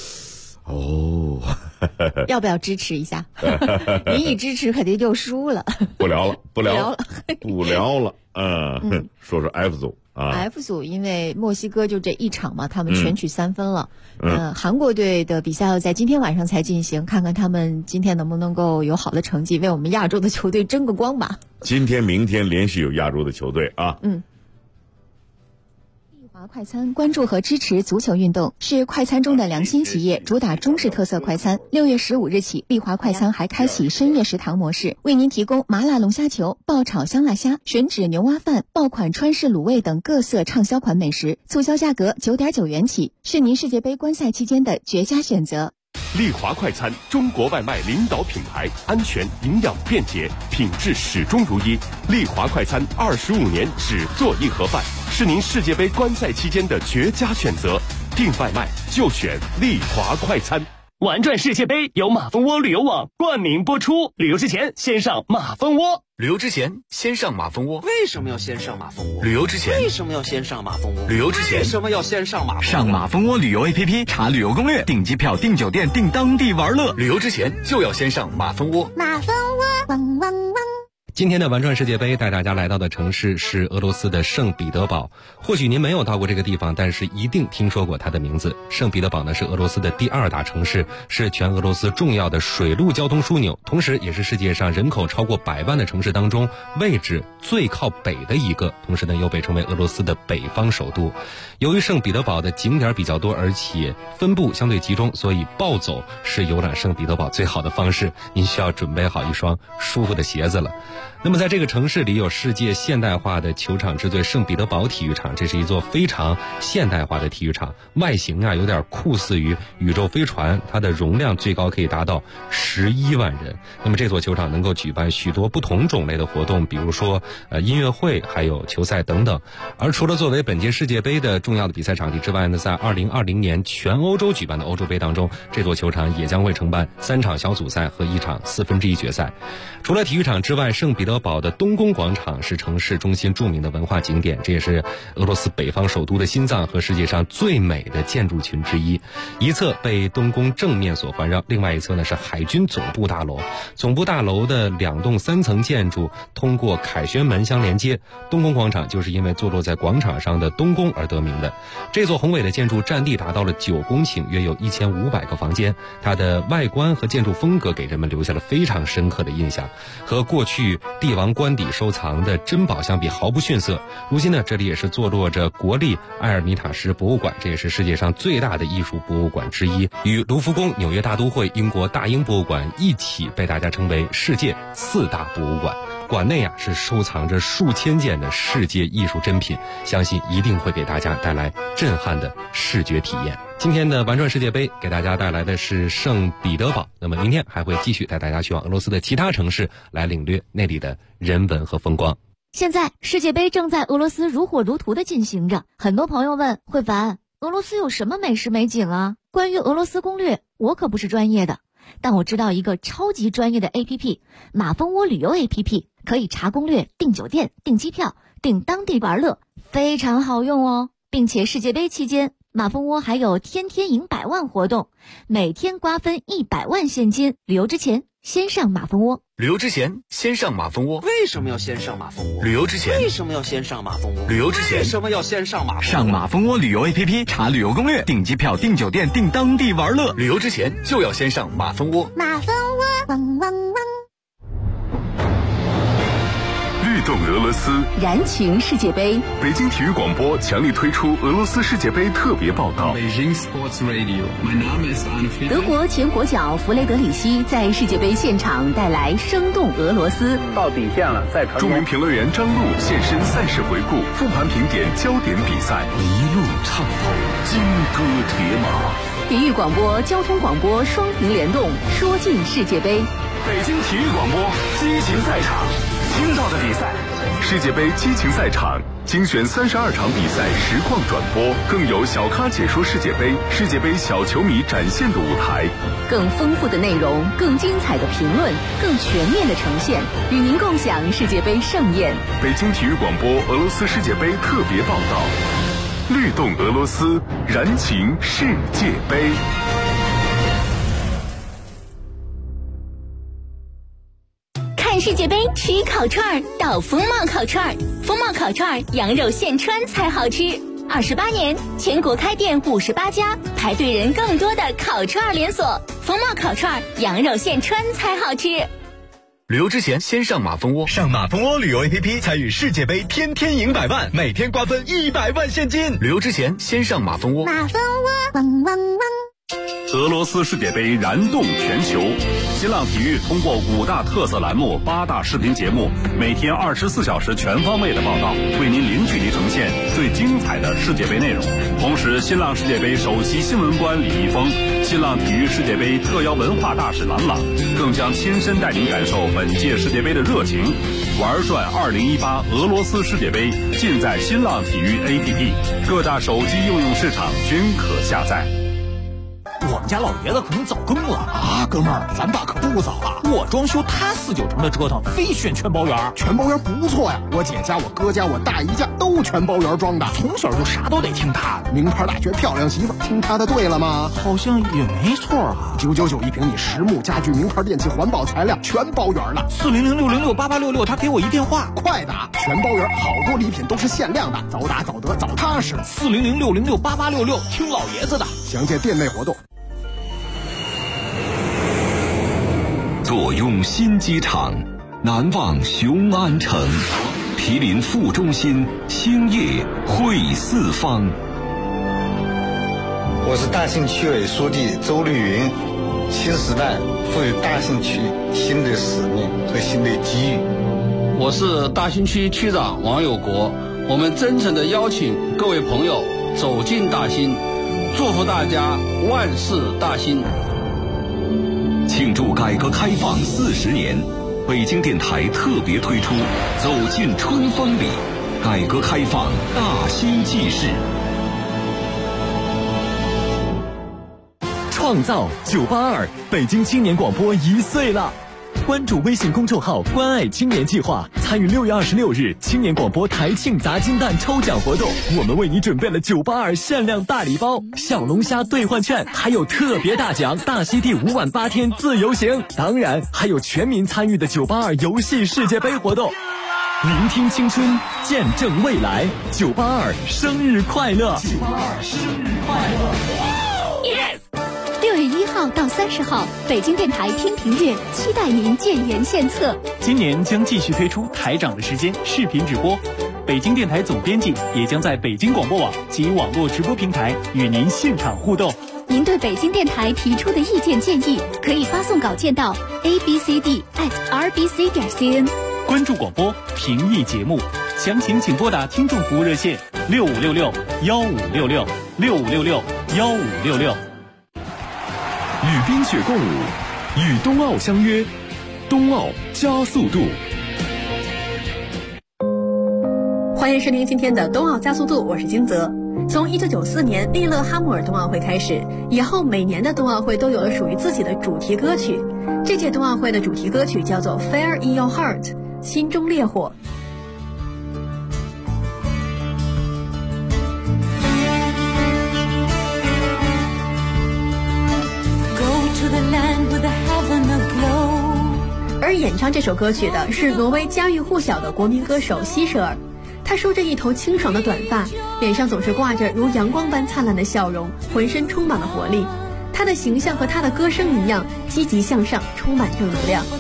Speaker 7: 要不要支持一下？您一支持肯定就输了。
Speaker 1: 不聊了。说说 F 组啊。
Speaker 7: F 组因为墨西哥就这一场嘛，他们全取3分了。韩国队的比赛要在今天晚上才进行，看看他们今天能不能够有好的成绩，为我们亚洲的球队争个光吧。
Speaker 1: 今天、明天连续有亚洲的球队啊。
Speaker 5: 丽华快餐关注和支持足球运动，是快餐中的良心企业，主打中式特色快餐。6月15日起，丽华快餐还开启深夜食堂模式，为您提供麻辣龙虾球、爆炒香辣虾、吮指牛蛙饭、爆款川式卤味等各色畅销款美食，促销价格9.9元起，是您世界杯观赛期间的绝佳选择。
Speaker 6: 丽华快餐，中国外卖领导品牌，安全、营养、便捷，品质始终如一。丽华快餐25年只做一盒饭，是您世界杯观赛期间的绝佳选择。订外卖就选丽华快餐。
Speaker 3: 玩转世界杯由马蜂窝旅游网冠名播出，旅游之前先上马蜂窝。
Speaker 12: 旅游之前先上马蜂窝。
Speaker 13: 为什么要先上马蜂窝？
Speaker 12: 旅游之前
Speaker 13: 为什么要先上马蜂窝？
Speaker 12: 旅游之前
Speaker 13: 为什么要先上马蜂窝？
Speaker 14: 上马蜂窝旅游 APP 查旅游攻略，订机票、订酒店、订当地玩乐。
Speaker 12: 旅游之前就要先上马蜂窝。
Speaker 4: 马蜂窝，汪汪汪。
Speaker 15: 今天的玩转世界杯带大家来到的城市是俄罗斯的圣彼得堡。或许您没有到过这个地方，但是一定听说过它的名字。圣彼得堡呢是俄罗斯的第2大城市，是全俄罗斯重要的水陆交通枢纽，同时也是世界上人口超过100万的城市当中位置最靠北的一个，同时呢又被称为俄罗斯的北方首都。由于圣彼得堡的景点比较多，而且分布相对集中，所以暴走是游览圣彼得堡最好的方式。您需要准备好一双舒服的鞋子了。那么在这个城市里有世界现代化的球场之最圣彼得堡体育场，这是一座非常现代化的体育场，外形有点酷似于宇宙飞船，它的容量最高可以达到11万人。那么这座球场能够举办许多不同种类的活动，比如说音乐会，还有球赛等等。而除了作为本届世界杯的重要的比赛场地之外呢，在2020年全欧洲举办的欧洲杯当中，这座球场也将会承办3场小组赛和1场1/4决赛。除了体育场之外，圣彼得堡的东宫广场是城市中心著名的文化景点，这也是俄罗斯北方首都的心脏和世界上最美的建筑群之一。一侧被东宫正面所环绕，另外一侧呢是海军总部大楼。总部大楼的2栋3层建筑通过凯旋门相连接，东宫广场就是因为坐落在广场上的东宫而得名的。这座宏伟的建筑占地达到了9公顷，约有1500个房间。它的外观和建筑风格给人们留下了非常深刻的印象，和过去帝王官邸收藏的珍宝相比毫不逊色。如今呢，这里也是坐落着国立埃尔米塔什博物馆，这也是世界上最大的艺术博物馆之一，与卢浮宫、纽约大都会、英国大英博物馆一起被大家称为世界4大博物馆。馆内是收藏着数千件的世界艺术珍品，相信一定会给大家带来震撼的视觉体验。今天的玩转世界杯给大家带来的是圣彼得堡，那么明天还会继续带大家去往俄罗斯的其他城市来领略那里的人文和风光。
Speaker 8: 现在世界杯正在俄罗斯如火如荼的进行着，很多朋友问慧凡，俄罗斯有什么美食美景啊？关于俄罗斯攻略，我可不是专业的，但我知道一个超级专业的 APP， 马蜂窝旅游 APP， 可以查攻略、订酒店、订机票、订当地玩乐，非常好用哦。并且世界杯期间，马蜂窝还有天天赢100万活动，每天瓜分100万现金。旅游之前先上马蜂窝。
Speaker 12: 旅游之前先上马蜂窝。
Speaker 13: 为什么要先上马蜂窝？
Speaker 12: 旅游之前
Speaker 13: 为什么要先上马蜂窝？
Speaker 12: 旅游之前
Speaker 13: 为什么要先上马蜂窝？
Speaker 14: 上马蜂窝旅游 APP 查旅游攻略，订机票、订酒店、订当地玩乐。
Speaker 12: 旅游之前就要先上马蜂窝。
Speaker 4: 马蜂窝，汪汪汪。
Speaker 6: 律动俄罗斯，
Speaker 8: 燃情世界杯。
Speaker 6: 北京体育广播强力推出俄罗斯世界杯特别报道。
Speaker 8: 德国前国脚弗雷德里希在世界杯现场带来生动俄罗斯。
Speaker 16: 到底线了，再传。
Speaker 6: 著名评论员张璐现身赛事回顾，复盘评点焦点比赛，一路畅透金戈铁马。
Speaker 8: 体育广播、交通广播双屏联动，说尽世界杯。
Speaker 6: 北京体育广播激情赛场，听到的比赛，世界杯激情赛场精选32场比赛实况转播，更有小咖解说世界杯，世界杯小球迷展现的舞台，
Speaker 8: 更丰富的内容，更精彩的评论，更全面的呈现，与您共享世界杯盛宴。
Speaker 6: 北京体育广播俄罗斯世界杯特别报道，律动俄罗斯，燃情世界杯。
Speaker 8: 看世界杯吃烤串到风貌烤串，风貌烤串羊肉现穿才好吃。28年，全国开店58家，排队人更多的烤串连锁。风貌烤串羊肉现穿才好吃。
Speaker 12: 旅游之前先上马蜂窝。
Speaker 14: 上马蜂窝旅游 APP 参与世界杯天天赢100万，每天瓜分100万现金。
Speaker 12: 旅游之前先上马蜂窝。
Speaker 4: 马蜂窝，汪汪汪。
Speaker 6: 俄罗斯世界杯燃动全球，新浪体育通过5大特色栏目、8大视频节目，每天24小时全方位的报道，为您零距离呈现最精彩的世界杯内容。同时，新浪世界杯首席新闻官李易峰、新浪体育世界杯特邀文化大使郎朗，更将亲身带您感受本届世界杯的热情。玩转2018俄罗斯世界杯，尽在新浪体育 APP，各大手机应用市场均可下载。
Speaker 12: 我
Speaker 16: 我们家老爷子可能早更了
Speaker 17: 啊！哥们儿，咱爸可不早啊！
Speaker 16: 我装修他4、9成的折腾，非选全包圆。
Speaker 17: 全包圆不错呀，我姐家、我哥家、我大姨家都全包圆装的，
Speaker 16: 从小就啥都得听他的。
Speaker 17: 名牌大学漂亮媳妇，听他的对了吗？
Speaker 16: 好像也没错啊。
Speaker 17: 999一平米，实木家具、名牌电器、环保材料全包圆了。
Speaker 16: 400-606-8866，他给我一电话，
Speaker 17: 快打！全包圆，好多礼品都是限量的，早打早得早踏实。
Speaker 16: 400-606-8866，听老爷子的。
Speaker 17: 详见店内活动。
Speaker 18: 坐拥新机场，难忘雄安城，毗邻副中心，兴业汇四方。
Speaker 19: 我是大兴区委书记周绿云。新时代赋予大兴区新的使命和新的机遇。
Speaker 20: 我是大兴区区长王有国，我们真诚地邀请各位朋友走进大兴，祝福大家万事大兴。
Speaker 18: 庆祝改革开放40年，北京电台特别推出《走进春风里》，改革开放大兴纪事。
Speaker 21: 创造982，北京青年广播1岁了。关注微信公众号“关爱青年计划”，参与6月26日青年广播台庆砸金蛋抽奖活动。我们为你准备了982限量大礼包、小龙虾兑换券，还有特别大奖大溪地5晚8天自由行。当然，还有全民参与的982游戏世界杯活动。聆听青春，见证未来，982生日快乐！982生日快乐
Speaker 22: ！6月1号到30号，北京电台听评阅，期待您建言献策。
Speaker 3: 今年将继续推出台长的时间视频直播，北京电台总编辑也将在北京广播网及网络直播平台与您现场互动。
Speaker 22: 您对北京电台提出的意见建议，可以发送稿件到 abcd@rbc.cn。
Speaker 3: 关注广播，评议节目，详情请拨打听众服务热线6566-1566，6566-1566。
Speaker 23: 与冰雪共舞，与冬奥相约，冬奥加速度。
Speaker 24: 欢迎收听今天的冬奥加速度，我是金泽。从1994年利勒哈默尔冬奥会开始，以后每年的冬奥会都有了属于自己的主题歌曲。这届冬奥会的主题歌曲叫做 Fire in Your Heart， 心中烈火。而演唱这首歌曲的是挪威家喻户晓的国民歌手希舍尔，他梳着一头清爽的短发，脸上总是挂着如阳光般灿烂的笑容，浑身充满了活力。他的形象和他的歌声一样，积极向上，充满正能量。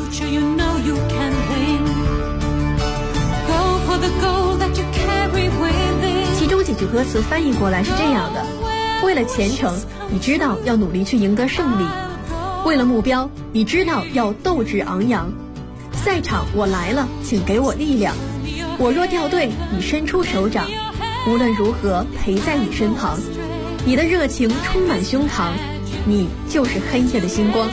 Speaker 24: 其中几句歌词翻译过来是这样的：为了前程，你知道要努力去赢得胜利；为了目标，你知道要斗志昂扬。赛场我来了，请给我力量。我若掉队，你伸出手掌，无论如何陪在你身旁。你的热情充满胸膛，你就是黑夜的星光。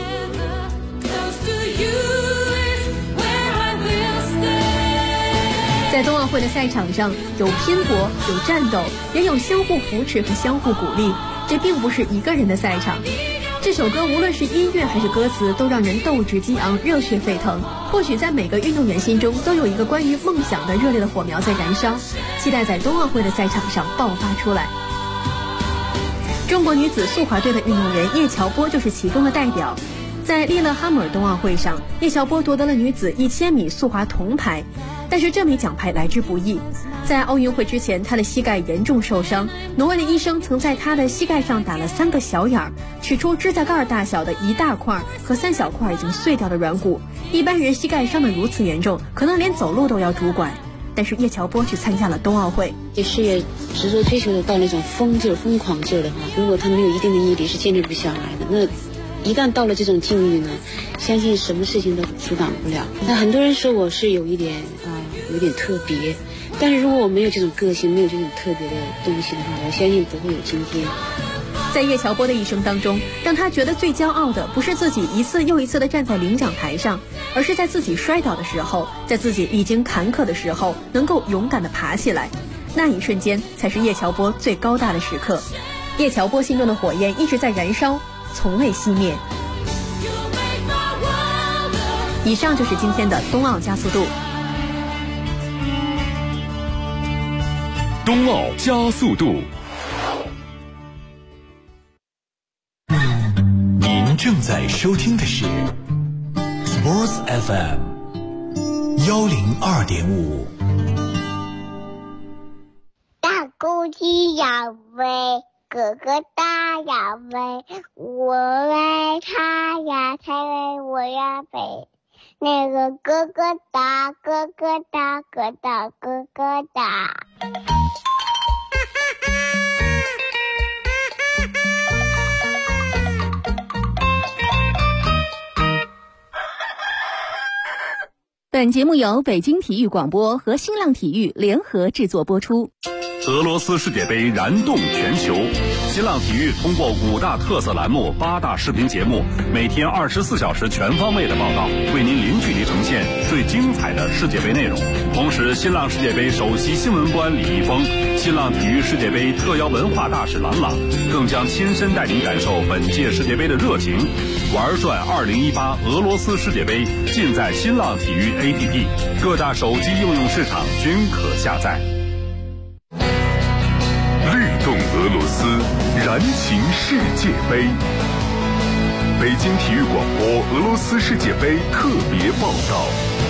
Speaker 24: 在冬奥会的赛场上，有拼搏，有战斗，也有相互扶持和相互鼓励。这并不是一个人的赛场。这首歌无论是音乐还是歌词，都让人斗志激昂，热血沸腾。或许在每个运动员心中，都有一个关于梦想的热烈的火苗在燃烧，期待在冬奥会的赛场上爆发出来。中国女子速滑队的运动员叶乔波就是其中的代表。在利勒哈默尔冬奥会上，叶乔波夺得了女子1000米速滑铜牌，但是这枚奖牌来之不易。在奥运会之前，她的膝盖严重受伤，挪威的医生曾在她的膝盖上打了3个小眼儿，取出指甲盖大小的1大块和3小块已经碎掉的软骨。一般人膝盖伤得如此严重，可能连走路都要拄拐，但是叶乔波去参加了冬奥会。
Speaker 25: 这事业执着追求得到那种疯狂劲儿的话，如果他没有一定的毅力，是坚持不下来的。那一旦到了这种境遇呢，相信什么事情都阻挡不了。那很多人说我是有一点特别，但是如果我没有这种个性，没有这种特别的东西的话，我相信不会有今天。
Speaker 24: 在叶乔波的一生当中，让他觉得最骄傲的不是自己一次又一次地站在领奖台上，而是在自己摔倒的时候，在自己历经坎坷的时候，能够勇敢地爬起来。那一瞬间才是叶乔波最高大的时刻。叶乔波心中的火焰一直在燃烧， 从未熄灭。以上就是今天的冬奥加速度。
Speaker 23: 冬奥加速度。您正在收听的是 Sports FM 102.5。
Speaker 4: 大公鸡要飞，哥哥大要飞，我为他呀，才为我呀飞。那个哥哥大，哥哥大，哥大哥哥大。
Speaker 22: 本节目由北京体育广播和新浪体育联合制作播出。
Speaker 6: 俄罗斯世界杯燃动全球，新浪体育通过5大特色栏目、8大视频节目，每天24小时全方位的报道，为您零距离呈现最精彩的世界杯内容。同时，新浪世界杯首席新闻官李易峰、新浪体育世界杯特邀文化大使郎朗，更将亲身带您感受本届世界杯的热情。玩转2018俄罗斯世界杯，尽在新浪体育 APP， 各大手机应用市场均可下载。
Speaker 23: 律动俄罗斯，燃情世界杯。北京体育广播俄罗斯世界杯特别报道。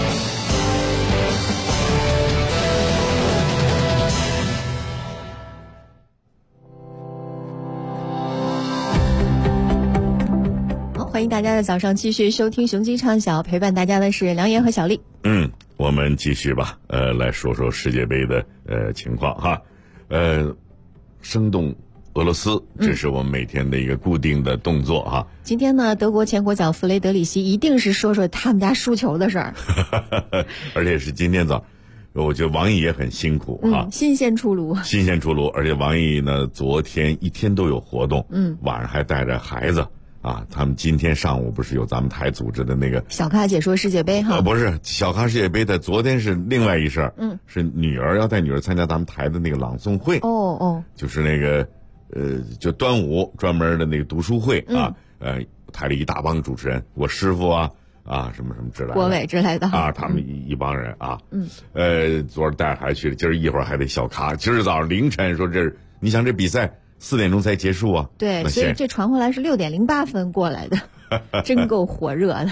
Speaker 5: 欢迎大家在早上继续收听雄鸡唱晓，陪伴大家的是梁岩和小丽。
Speaker 1: 我们继续吧，来说说世界杯的情况哈，生动俄罗斯，这是我们每天的一个固定的动作哈。
Speaker 5: 今天呢，德国前国脚弗雷德里希一定是说说他们家输球的事儿，
Speaker 1: 而且是今天早。我觉得王毅也很辛苦哈，
Speaker 5: 新鲜出炉，
Speaker 1: 而且王毅呢，昨天一天都有活动，晚上还带着孩子。他们今天上午不是有咱们台组织的那个
Speaker 5: 小咖解说世界杯哈？
Speaker 1: 不是小咖世界杯的，昨天是另外一事儿，是女儿要带女儿参加咱们台的那个朗诵会，就是那个就端午专门的那个读书会台里一大帮主持人，我师傅什么什么之类的，
Speaker 5: 国伟之类的
Speaker 1: 他们一帮人昨儿带着孩子去，今儿一会儿还得小咖，今儿早上凌晨说你想这比赛4点钟才结束啊？
Speaker 5: 对，所以这传回来是6点08分过来的，真够火热的。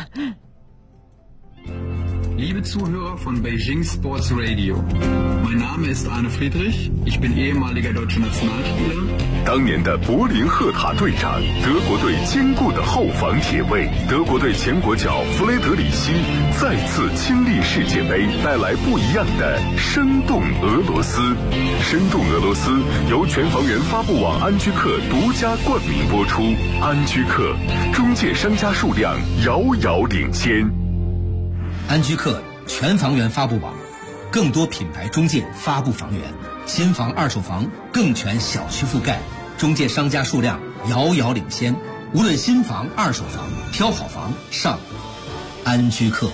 Speaker 2: Liebe Zuhörer von Beijing Sports Radio, mein Name ist Arne Friedrich, ich bin ehemaliger deutscher Nationalspieler.
Speaker 23: 当年的柏林赫塔队长，德国队坚固的后防铁卫，德国队前国脚弗雷德里希再次亲历世界杯，带来不一样的生动俄罗斯。生动俄罗斯由全房源发布网安居客独家冠名播出。安居客中介商家数量遥遥领先。
Speaker 7: 安居客全房源发布网，更多品牌中介发布房源，新房二手房更全小区覆盖，中介商家数量遥遥领先。无论新房二手房，挑好房上安居客。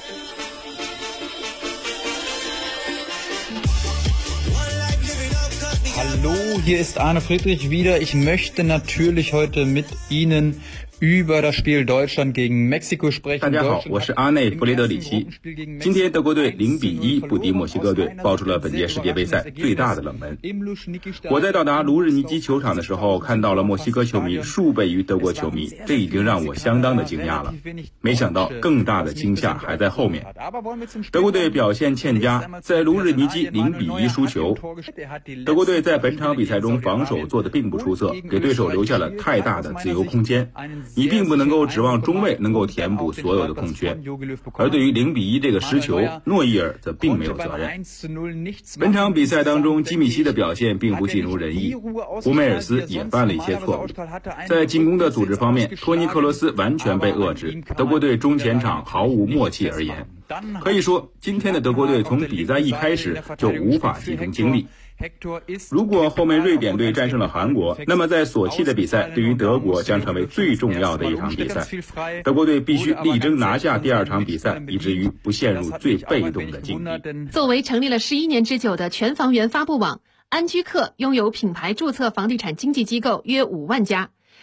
Speaker 2: Hallo, hier ist Arne Friedrich wieder. Ich möchte natürlich heute mit Ihnen über das Spiel Deutschland gegen Mexiko sprechen.
Speaker 9: 大家好，我是阿内·弗雷德里希。今天德国队0-1不敌墨西哥队，爆出了本届世界杯赛最大的冷门。我在到达卢日尼基球场的时候，看到了墨西哥球迷数倍于德国球迷，这已经让我相当的惊讶了。没想到更大的惊吓还在后面。德国队表现欠佳，在卢日尼基0-1输球。德国队在本场比赛中防守做得并不出色，给对手留下了太大的自由空间。你并不能够指望中卫能够填补所有的空缺，而对于0-1这个失球，诺伊尔则并没有责任。本场比赛当中，基米希的表现并不尽如人意，胡梅尔斯也犯了一些错误。在进攻的组织方面，托尼克罗斯完全被遏制，德国队中前场毫无默契而言。可以说，今天的德国队从比赛一开始就无法集中精力。如果后面瑞典队战胜了韩国，那么在索契的比赛对于德国将成为最重要的一场比赛。德国队必须力争拿下第2场比赛，以至于不陷入最被动的境地。
Speaker 24: 作为成立了11年之久的全房源发布网，安居客拥有品牌注册房地产经纪机构约5万家，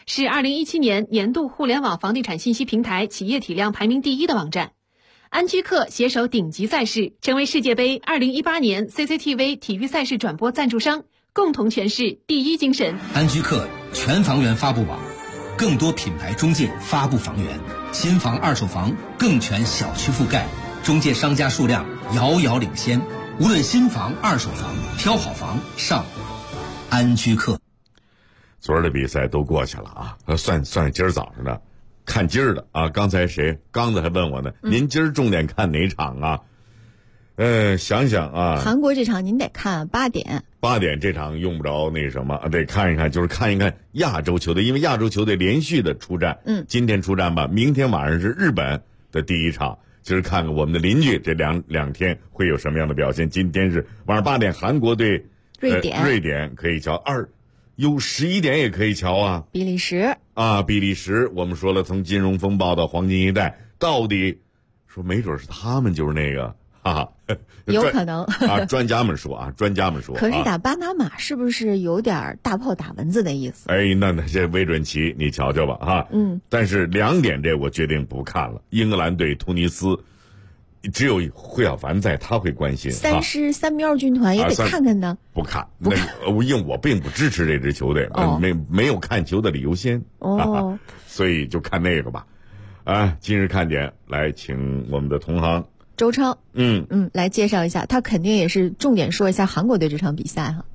Speaker 24: 是2017年年度互联网房地产信息平台企业体量排名第1的网站。安居客携手顶级赛事，成为世界杯2018年 CCTV 体育赛事转播赞助商，共同诠释第一精神。
Speaker 7: 安居客全房源发布网，更多品牌中介发布房源，新房二手房更全小区覆盖，中介商家数量遥遥领先。无论新房二手房，挑好房上安居客。
Speaker 1: 昨儿的比赛都过去了啊，算今儿早上的，看今儿的啊。刚才刚才还问我呢，您今儿重点看哪场啊？想想啊，
Speaker 5: 韩国这场您得看8点。
Speaker 1: 8点这场用不着那什么，得看一看，就是看一看亚洲球队，因为亚洲球队连续的出战。今天出战吧，明天晚上是日本的第一场。今儿看看我们的邻居这两天会有什么样的表现。今天是晚上8点，韩国队瑞典可以瞧11点也可以瞧啊。
Speaker 5: 比利时，
Speaker 1: 我们说了，从金融风暴到黄金一代，到底说没准是他们就是那个
Speaker 5: 有可能
Speaker 1: 啊。专家们说。
Speaker 5: 可是打巴拿马是不是有点大炮打蚊子的意思？
Speaker 1: 那这微准旗你瞧瞧吧哈。但是2点这我决定不看了。英格兰对突尼斯，只有惠小凡在，他会关心。
Speaker 5: 3师3喵军团也得看看呢。
Speaker 1: 不看，因为我并不支持这支球队，没有看球的理由先。所以就看那个吧。今日看点来，请我们的同行
Speaker 5: 周超，来介绍一下，他肯定也是重点说一下韩国队这场比赛哈。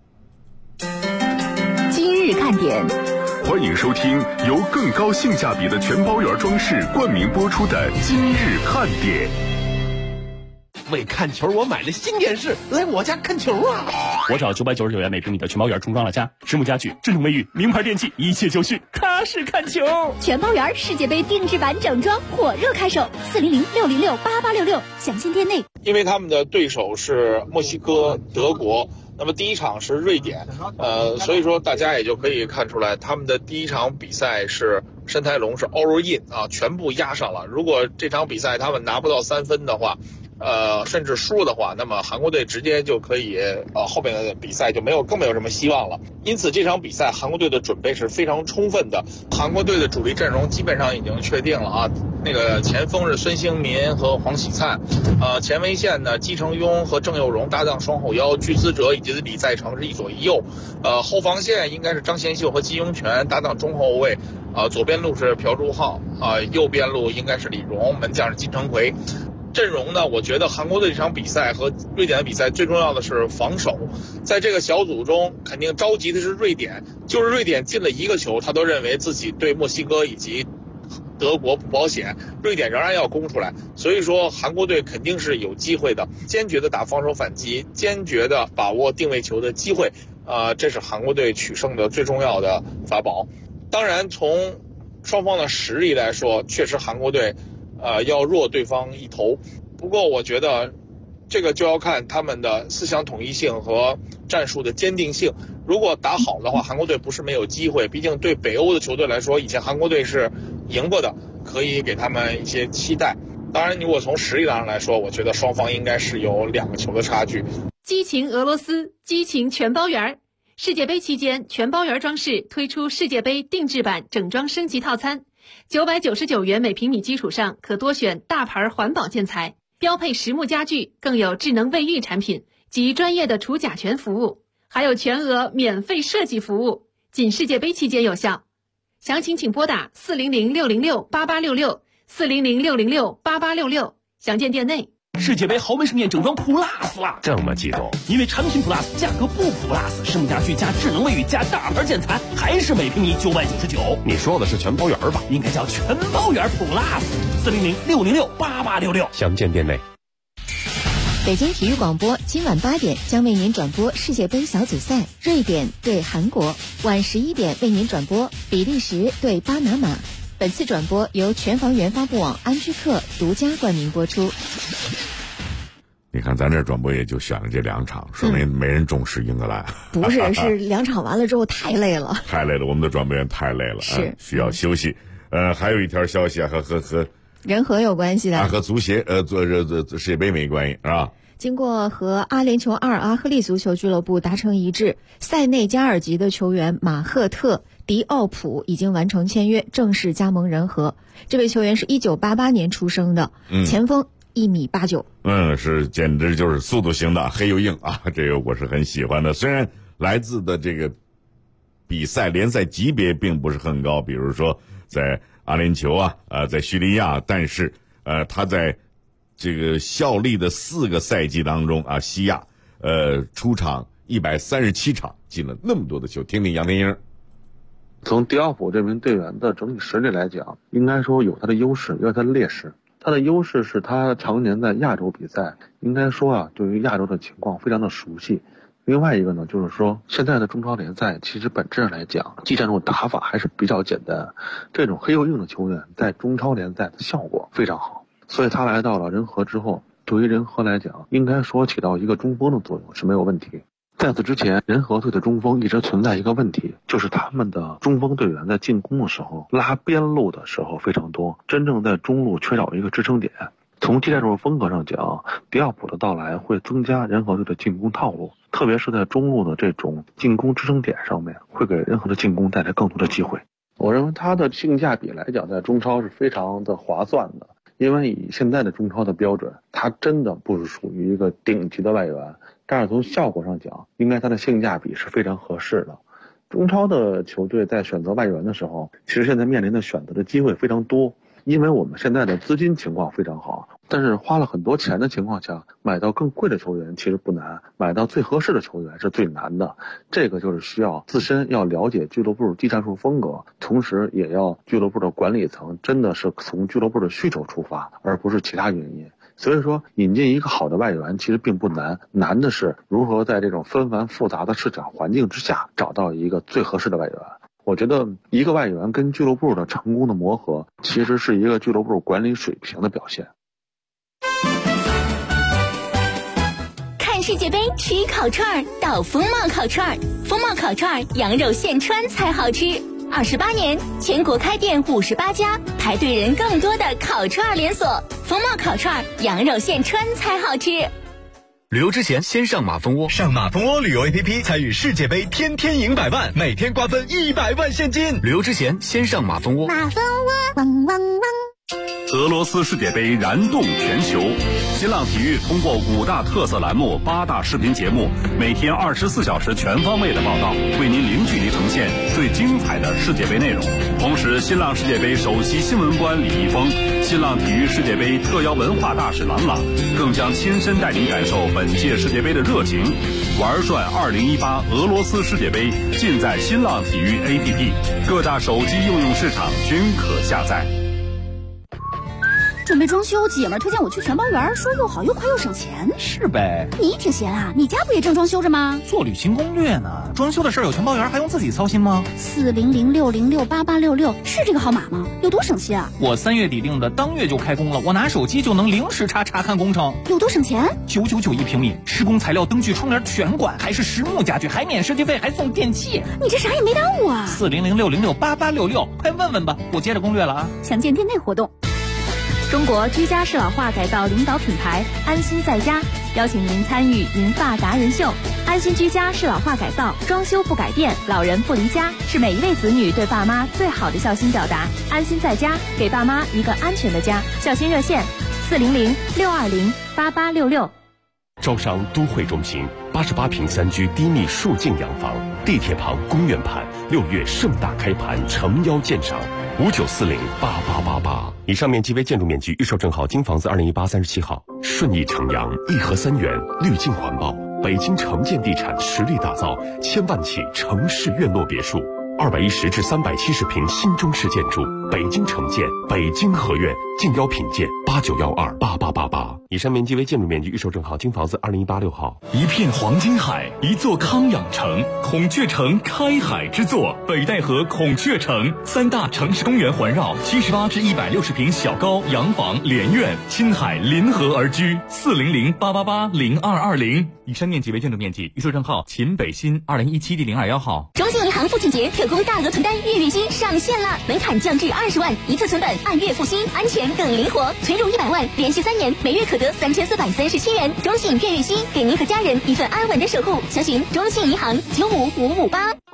Speaker 22: 今日看点，
Speaker 23: 欢迎收听由更高性价比的全包圆装饰冠名播出的今日看点。
Speaker 16: 为看球，我买了新电视，来我家看球啊！
Speaker 3: 我找999元每平米的全包圆重装了家，实木家具、智能卫浴、名牌电器，一切就绪，踏实看球。
Speaker 22: 全包圆世界杯定制版整装火热开售，400-606-8866，详见店内。
Speaker 8: 因为他们的对手是墨西哥、德国，那么第一场是瑞典，所以说大家也就可以看出来，他们的第一场比赛是申台龙是 all in 啊，全部压上了。如果这场比赛他们拿不到3分的话，甚至输的话，那么韩国队直接就可以后面的比赛就更没有什么希望了。因此这场比赛韩国队的准备是非常充分的，韩国队的主力阵容基本上已经确定了啊。那个前锋是孙兴民和黄喜灿，前卫线呢姬承庸和郑佑荣搭档双后腰，具思哲以及李在成是一左一右，后防线应该是张贤秀和金庸权搭档中后卫，左边路是朴柱浩，右边路应该是李荣，门将是金城奎。阵容呢，我觉得韩国队这场比赛和瑞典的比赛最重要的是防守。在这个小组中，肯定着急的是瑞典，就是瑞典进了1个球，他都认为自己对墨西哥以及德国不保险，瑞典仍然要攻出来。所以说韩国队肯定是有机会的，坚决的打防守反击，坚决的把握定位球的机会，这是韩国队取胜的最重要的法宝。当然从双方的实力来说，确实韩国队要弱对方一头，不过我觉得这个就要看他们的思想统一性和战术的坚定性。如果打好的话，韩国队不是没有机会，毕竟对北欧的球队来说，以前韩国队是赢过的，可以给他们一些期待。当然如果从实力上来说，我觉得双方应该是有2个球的差距。
Speaker 24: 激情俄罗斯，激情全包圆。世界杯期间，全包圆装饰推出世界杯定制版整装升级套餐，999元每平米基础上可多选大牌环保建材，标配实木家具，更有智能卫浴产品及专业的除甲醛服务，还有全额免费设计服务，仅世界杯期间有效。详情请拨打400-606-8866，400-606-8866，详见店内。
Speaker 16: 世界杯豪门盛宴整装 Plus 啦！
Speaker 18: 这么激动？
Speaker 16: 因为产品 Plus 价格不 Plus， 实木家具加智能卫浴加大牌建材，还是每平米999。
Speaker 18: 你说的是全包圆吧？
Speaker 16: 应该叫全包圆 Plus，400-606-8866，
Speaker 18: 详见店内。
Speaker 5: 北京体育广播今晚8点将为您转播世界杯小组赛，瑞典对韩国；晚11点为您转播比利时对巴拿马。本次转播由全房源发布网安居客独家冠名播出。
Speaker 1: 你看咱这转播也就选了这2场，说明没人重视英格兰。
Speaker 5: 不是，是2场完了之后太累了，
Speaker 1: 太累了，我们的转播员太累了，
Speaker 5: 是
Speaker 1: 需要休息。还有一条消息和
Speaker 5: 人和有关系的，
Speaker 1: 和足协世界杯没关系是吧？
Speaker 5: 经过和阿联酋阿尔阿赫利足球俱乐部达成一致，塞内加尔籍的球员马赫特迪奥普已经完成签约，正式加盟人和。这位球员是1988年出生的，前锋1.89米。
Speaker 1: 是简直就是速度型的，黑又硬啊，这个我是很喜欢的。虽然来自的这个比赛联赛级别并不是很高，比如说在阿联酋在叙利亚，但是他在这个效力的4个赛季当中西亚出场137场，进了那么多的球。听听杨天英。
Speaker 10: 从迪奥普这名队员的整体实力来讲，应该说有他的优势，也有他的劣势。他的优势是他常年在亚洲比赛，应该说对于亚洲的情况非常的熟悉。另外一个呢，就是说现在的中超联赛其实本质上来讲，技战术打法还是比较简单。这种黑又硬的球员在中超联赛的效果非常好，所以他来到了人和之后，对于人和来讲，应该说起到一个中锋的作用是没有问题。在此之前，人和队的中锋一直存在一个问题，就是他们的中锋队员在进攻的时候拉边路的时候非常多，真正在中路缺少一个支撑点。从技战术风格上讲，迪奥普的到来会增加人和队的进攻套路，特别是在中路的这种进攻支撑点上面，会给人和的进攻带来更多的机会。我认为他的性价比来讲，在中超是非常的划算的，因为以现在的中超的标准，他真的不是属于一个顶级的外援，但是从效果上讲，应该他的性价比是非常合适的。中超的球队在选择外援的时候，其实现在面临的选择的机会非常多，因为我们现在的资金情况非常好，但是花了很多钱的情况下，买到更贵的球员其实不难，买到最合适的球员是最难的。这个就是需要自身要了解俱乐部技战术风格，同时也要俱乐部的管理层真的是从俱乐部的需求出发，而不是其他原因。所以说引进一个好的外援其实并不难，难的是如何在这种纷繁复杂的市场环境之下找到一个最合适的外援。我觉得一个外援跟俱乐部的成功的磨合，其实是一个俱乐部管理水平的表现。
Speaker 22: 看世界杯吃烤串到风貌烤串，风貌烤串羊肉现穿才好吃。28年，全国开店58家，排队人更多的烤串连锁。风貌烤串羊肉现穿才好吃。
Speaker 12: 旅游之前先上马蜂窝，
Speaker 21: 上马蜂窝旅游 APP 参与世界杯，天天赢100万，每天瓜分100万现金。
Speaker 12: 旅游之前先上马蜂窝。
Speaker 4: 马蜂窝，汪汪汪。
Speaker 6: 俄罗斯世界杯燃动全球，新浪体育通过5大特色栏目、8大视频节目，每天24小时全方位的报道，为您零距离呈现最精彩的世界杯内容。同时，新浪世界杯首席新闻官李易峰、新浪体育世界杯特邀文化大使郎朗，更将亲身带您感受本届世界杯的热情。玩转2018俄罗斯世界杯，尽在新浪体育 APP， 各大手机应用市场均可下载。
Speaker 11: 准备装修，姐们儿推荐我去全包园，说又好又快又省钱。
Speaker 16: 是呗，
Speaker 11: 你挺闲啊，你家不也正装修着吗？
Speaker 16: 做旅行攻略呢，装修的事儿有全包园还用自己操心吗
Speaker 11: ？40060688866是这个号码吗？有多省心啊？
Speaker 16: 我3月底定的，当月就开工了，我拿手机就能零时差查看工程。
Speaker 11: 有多省钱
Speaker 16: ？9991平米，施工材料、灯具、窗帘全管，还是实木家具，还免设计费，还送电器。
Speaker 11: 你这啥也没耽误啊
Speaker 16: ！40060688866，快问问吧，我接着攻略了啊！
Speaker 11: 详见店内活动。中国居家适老化改造领导品牌安心在家邀请您参与银发达人秀。安心居家适老化改造，装修不改变，老人不离家，是每一位子女对爸妈最好的孝心表达。安心在家，给爸妈一个安全的家。孝心热线40062088866。
Speaker 13: 招商都会中心88平3居低密数进洋房，地铁旁公园盘，6月盛大开盘，诚邀鉴赏。59408888。以上面积为建筑面积，预售证号京房子201837号。顺义城阳1盒3元，绿境环保，北京城建地产实力打造1000万起城市院落别墅，210至370平新中式建筑，北京城建，北京合院，敬邀品鉴89128888。以上面积为建筑面积，预售证号京房子2018-6号。
Speaker 21: 一片黄金海，一座康养城，孔雀城开海之作，北戴河孔雀城，3大城市公园环绕，78至160平小高洋房连院，亲海临河而居。40088880220。以上面积为建筑面积，预售证号秦北新2017-02-1号。
Speaker 22: 中信银行父亲节特供大额存单月月薪上线了，门槛降至20万，一次存本按月付薪，安全更灵活。存入100万，连续3年，每月可得3437元。中信月月薪，给您和家人一份安稳的守护。详询中信银行95558。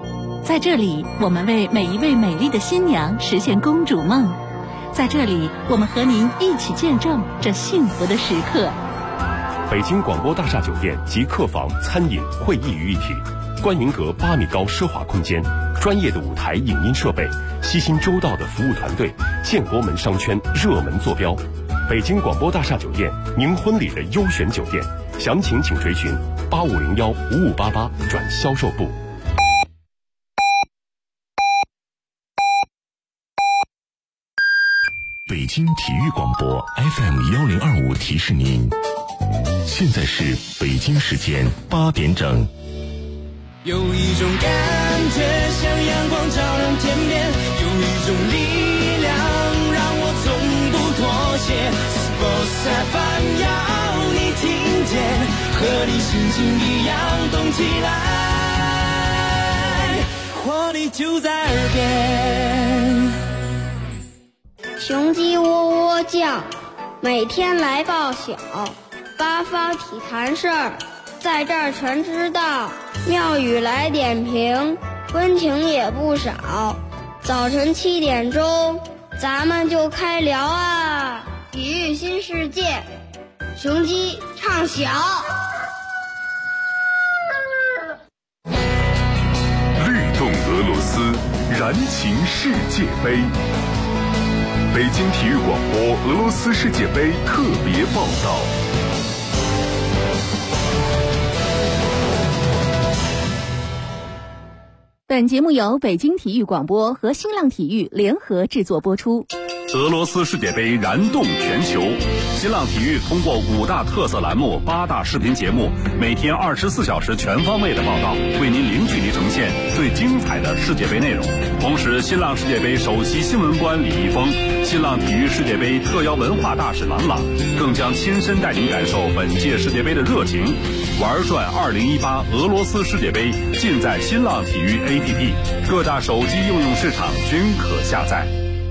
Speaker 22: 在这里，我们为每一位美丽的新娘实现公主梦。在这里，我们和您一起见证这幸福的时刻。
Speaker 13: 北京广播大厦酒店集客房、餐饮、会议于一体，观云阁8米高奢华空间，专业的舞台影音设备，悉心周到的服务团队，建国门商圈热门坐标。北京广播大厦酒店，您婚礼的优选酒店，详情请垂询8501-5588转销售部。
Speaker 14: 北京体育广播 FM1025提示您，现在是北京时间8点整。
Speaker 15: 有一种感觉像阳光照亮天边，有一种力量让我从不妥协。Sports FM 要你听见，和你心情一样动起来，活力就在耳边。
Speaker 4: 雄鸡喔喔叫，每天来报晓，八方体坛事儿，在这儿全知道。庙宇来点评，温情也不少。早晨7点钟，咱们就开聊啊！体育新世界，雄鸡唱晓。
Speaker 23: 律动俄罗斯，燃情世界杯。北京体育广播俄罗斯世界杯特别报道。
Speaker 22: 本节目由北京体育广播和新浪体育联合制作播出。
Speaker 6: 俄罗斯世界杯燃动全球，新浪体育通过5大特色栏目、8大视频节目，每天24小时全方位的报道，为您零距离呈现最精彩的世界杯内容。同时，新浪世界杯首席新闻官李易峰、新浪体育世界杯特邀文化大使郎朗，更将亲身带您感受本届世界杯的热情。玩转2018俄罗斯世界杯，尽在新浪体育 APP， 各大手机应用市场均可下载。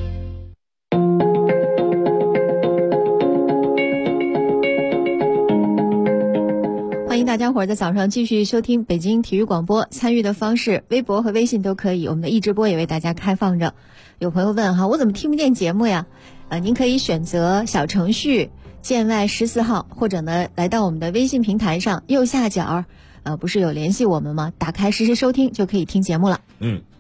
Speaker 5: 欢迎大家伙儿在早上继续收听北京体育广播，参与的方式微博和微信都可以，我们的直播也为大家开放着。有朋友问哈，我怎么听不见节目呀？您可以选择小程序建外14号，或者呢来到我们的微信平台上右下角，不是有联系我们吗？打开实时收听就可以听节目了。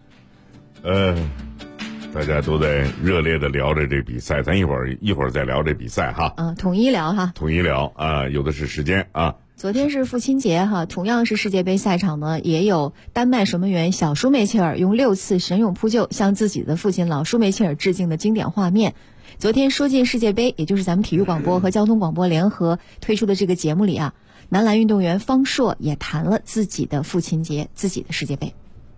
Speaker 1: 大家都在热烈的聊着这比赛，咱一会儿再聊这比赛哈。
Speaker 5: 统一聊哈。
Speaker 1: 统一聊啊，有的是时间啊。
Speaker 5: 昨天是父亲节哈，同样是世界杯赛场呢，也有丹麦守门员小舒梅切尔用6次神勇扑救向自己的父亲老舒梅切尔致敬的经典画面。昨天说进世界杯，也就是咱们体育广播和交通广播联合推出的这个节目里啊，男篮运动员方硕也谈了自己的父亲节，自己的世界杯。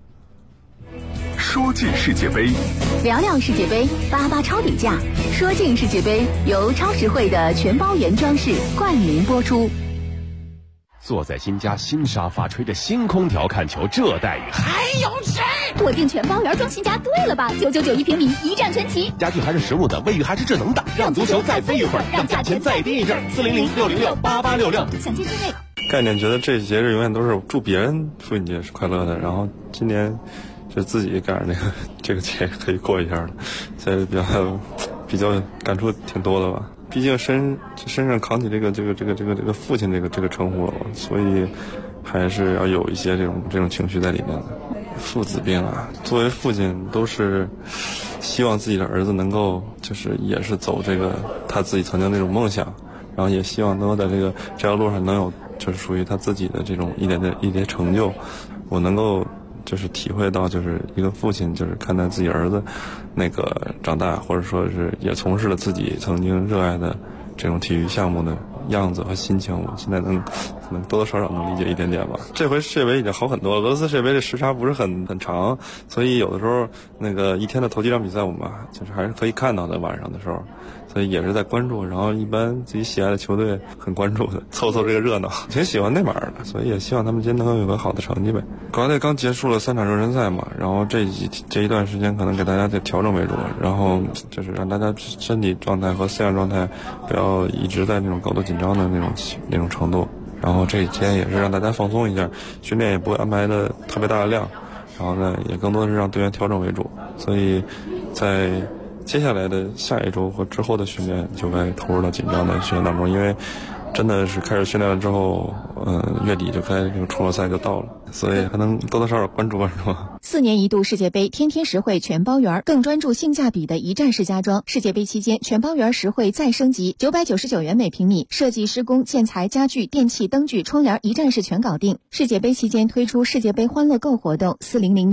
Speaker 23: 说进世界杯，
Speaker 22: 聊聊世界杯，88超底价。说进世界杯由超实惠的全包原装饰冠名播出。
Speaker 13: 坐在新家新沙发，吹着新空调看球，这待遇还有谁？
Speaker 22: 我订全包原装新家对了吧？991平米，一站全齐。
Speaker 13: 家具还是实木的，卫浴还是智能的，让足球再飞一会儿，让价钱再低一阵。400-606-8866，
Speaker 22: 想见定位。
Speaker 10: 概念觉得这节日永远都是祝别人父亲节是快乐的，然后今年就自己赶上这个节可以过一下了，所以比较感触挺多的吧。毕竟身上扛起这个父亲这个称呼了，所以还是要有一些这种情绪在里面的。父子兵啊，作为父亲都是希望自己的儿子能够就是也是走这个他自己曾经那种梦想，然后也希望能够在这条路上能有就是属于他自己的这种一点成就。我能够就是体会到，就是一个父亲就是看待自己儿子那个长大，或者说是也从事了自己曾经热爱的这种体育项目的样子和心情，我现在可能多多少少能理解一点点吧。这回世界杯已经好很多了，俄罗斯世界杯的时差不是很长，所以有的时候一天的头几场比赛我们就是还是可以看到的，晚上的时候，所以也是在关注，然后一般自己喜爱的球队很关注的，凑这个热闹，挺喜欢内马尔的，所以也希望他们今天能够有个好的成绩呗。国家队刚结束了3场热身赛嘛，然后这一段时间可能给大家得调整为主，然后就是让大家身体状态和思想状态不要一直在那种高度紧张的那种程度，然后这几天也是让大家放松一下，训练也不会安排的特别大的量，
Speaker 2: 然后呢，也更多的是让队员调整为主，所以在接下来的下一周和之后的训练就该投入到紧张的训练当中，因为真的是开始训练了之后，月底就该这个出国赛就到了，所以还能多多少少关注关注。
Speaker 5: 4年一度世界杯天天实惠全包圆，更专注性价比的一站式家装。世界杯期间，全包圆实惠再升级，999元每平米，设计、施工、建材、家具、电器、灯具、窗帘一站式全搞定。世界杯期间推出世界杯欢乐购活动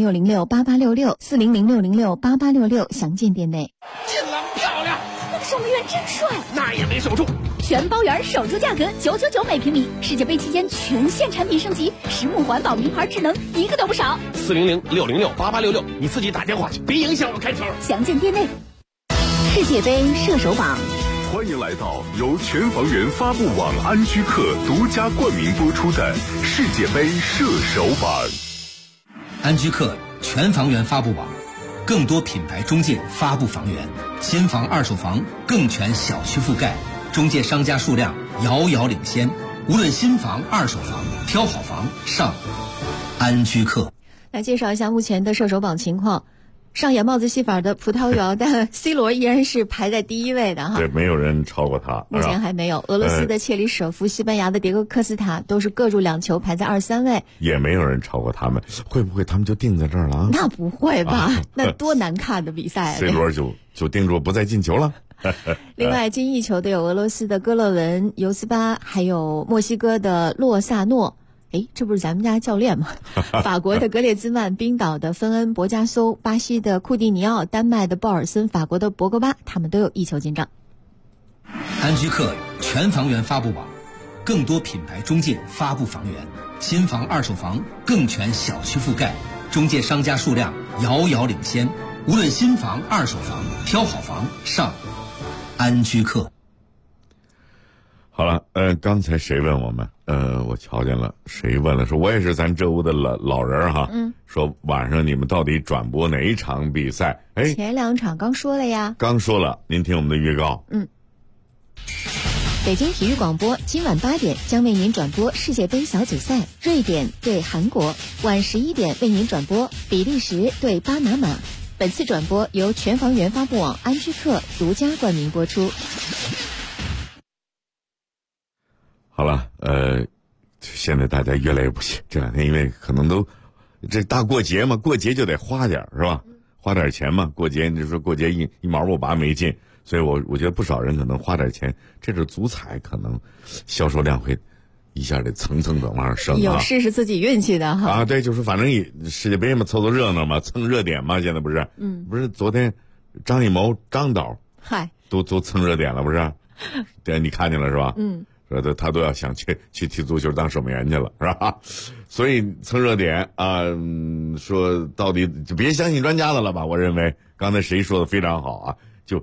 Speaker 5: ，400-606-8866，400-606-8866，详见店内。
Speaker 16: 进了，漂亮！
Speaker 22: 那个守门员真帅，
Speaker 16: 那也没守住。
Speaker 22: 全包圆守住价格999每平米，世界杯期间全线产品升级，实木环保名牌智能一个都不少。
Speaker 16: 400-606-8866，你自己打电话去，别影响我开球。
Speaker 22: 详见店内。世界杯射手榜，
Speaker 23: 欢迎来到由全房源发布网安居客独家冠名播出的世界杯射手榜。
Speaker 7: 安居客全房源发布网，更多品牌中介发布房源，新房二手房更全小区覆盖，中介商家数量遥遥领先，无论新房二手房，挑好房上安居客。
Speaker 5: 来介绍一下目前的射手榜情况。上演帽子戏法的葡萄牙的 C 罗依然是排在第一位的哈，
Speaker 1: 对，没有人超过他，
Speaker 5: 目前还没有。俄罗斯的切里舍夫、西班牙的迭戈科斯塔都是各入2球，排在2、3位，
Speaker 1: 也没有人超过他们。会不会他们就定在这儿了啊？
Speaker 5: 那不会吧？那多难看的比赛
Speaker 1: ！C 罗就定住不再进球了。
Speaker 5: 另外，进一球的有俄罗斯的戈勒文、尤斯巴，还有墨西哥的洛萨诺。这不是咱们家教练吗？法国的格列兹曼、冰岛的芬恩、博加搜、巴西的库蒂尼奥、丹麦的鲍尔森、法国的博格巴，他们都有1球进账。
Speaker 7: 安居客全房源发布网，更多品牌中介发布房源，新房二手房更全小区覆盖，中介商家数量遥遥领先，无论新房二手房，挑好房上安居客。
Speaker 1: 好了，刚才谁问我们？我瞧见了，谁问了？说我也是咱这屋的老人哈。说晚上你们到底转播哪一场比赛？
Speaker 5: 前2场刚说了呀。
Speaker 1: 刚说了，您听我们的预告。
Speaker 5: 北京体育广播今晚8点将为您转播世界杯小组赛，瑞典对韩国；晚11点为您转播比利时对巴拿马。本次转播由全房源发布网安居客独家冠名播出。
Speaker 1: 好了，现在大家越来越不行，这2天因为可能都这大过节嘛，过节就得花点是吧？花点钱嘛，过节你说过节一毛不拔没劲，所以我觉得不少人可能花点钱，这是足彩可能销售量会一下得层层的往上升啊。
Speaker 5: 有试试自己运气的哈。
Speaker 1: 对，就是反正世界杯嘛，凑凑热闹嘛，蹭热点嘛，现在不是？不是昨天张艺谋张导都蹭热点了不是？对，你看见了是吧？说他都要想去踢足球当守门员去了，是吧？所以蹭热点啊，说到底就别相信专家的了吧？我认为刚才谁说的非常好啊，就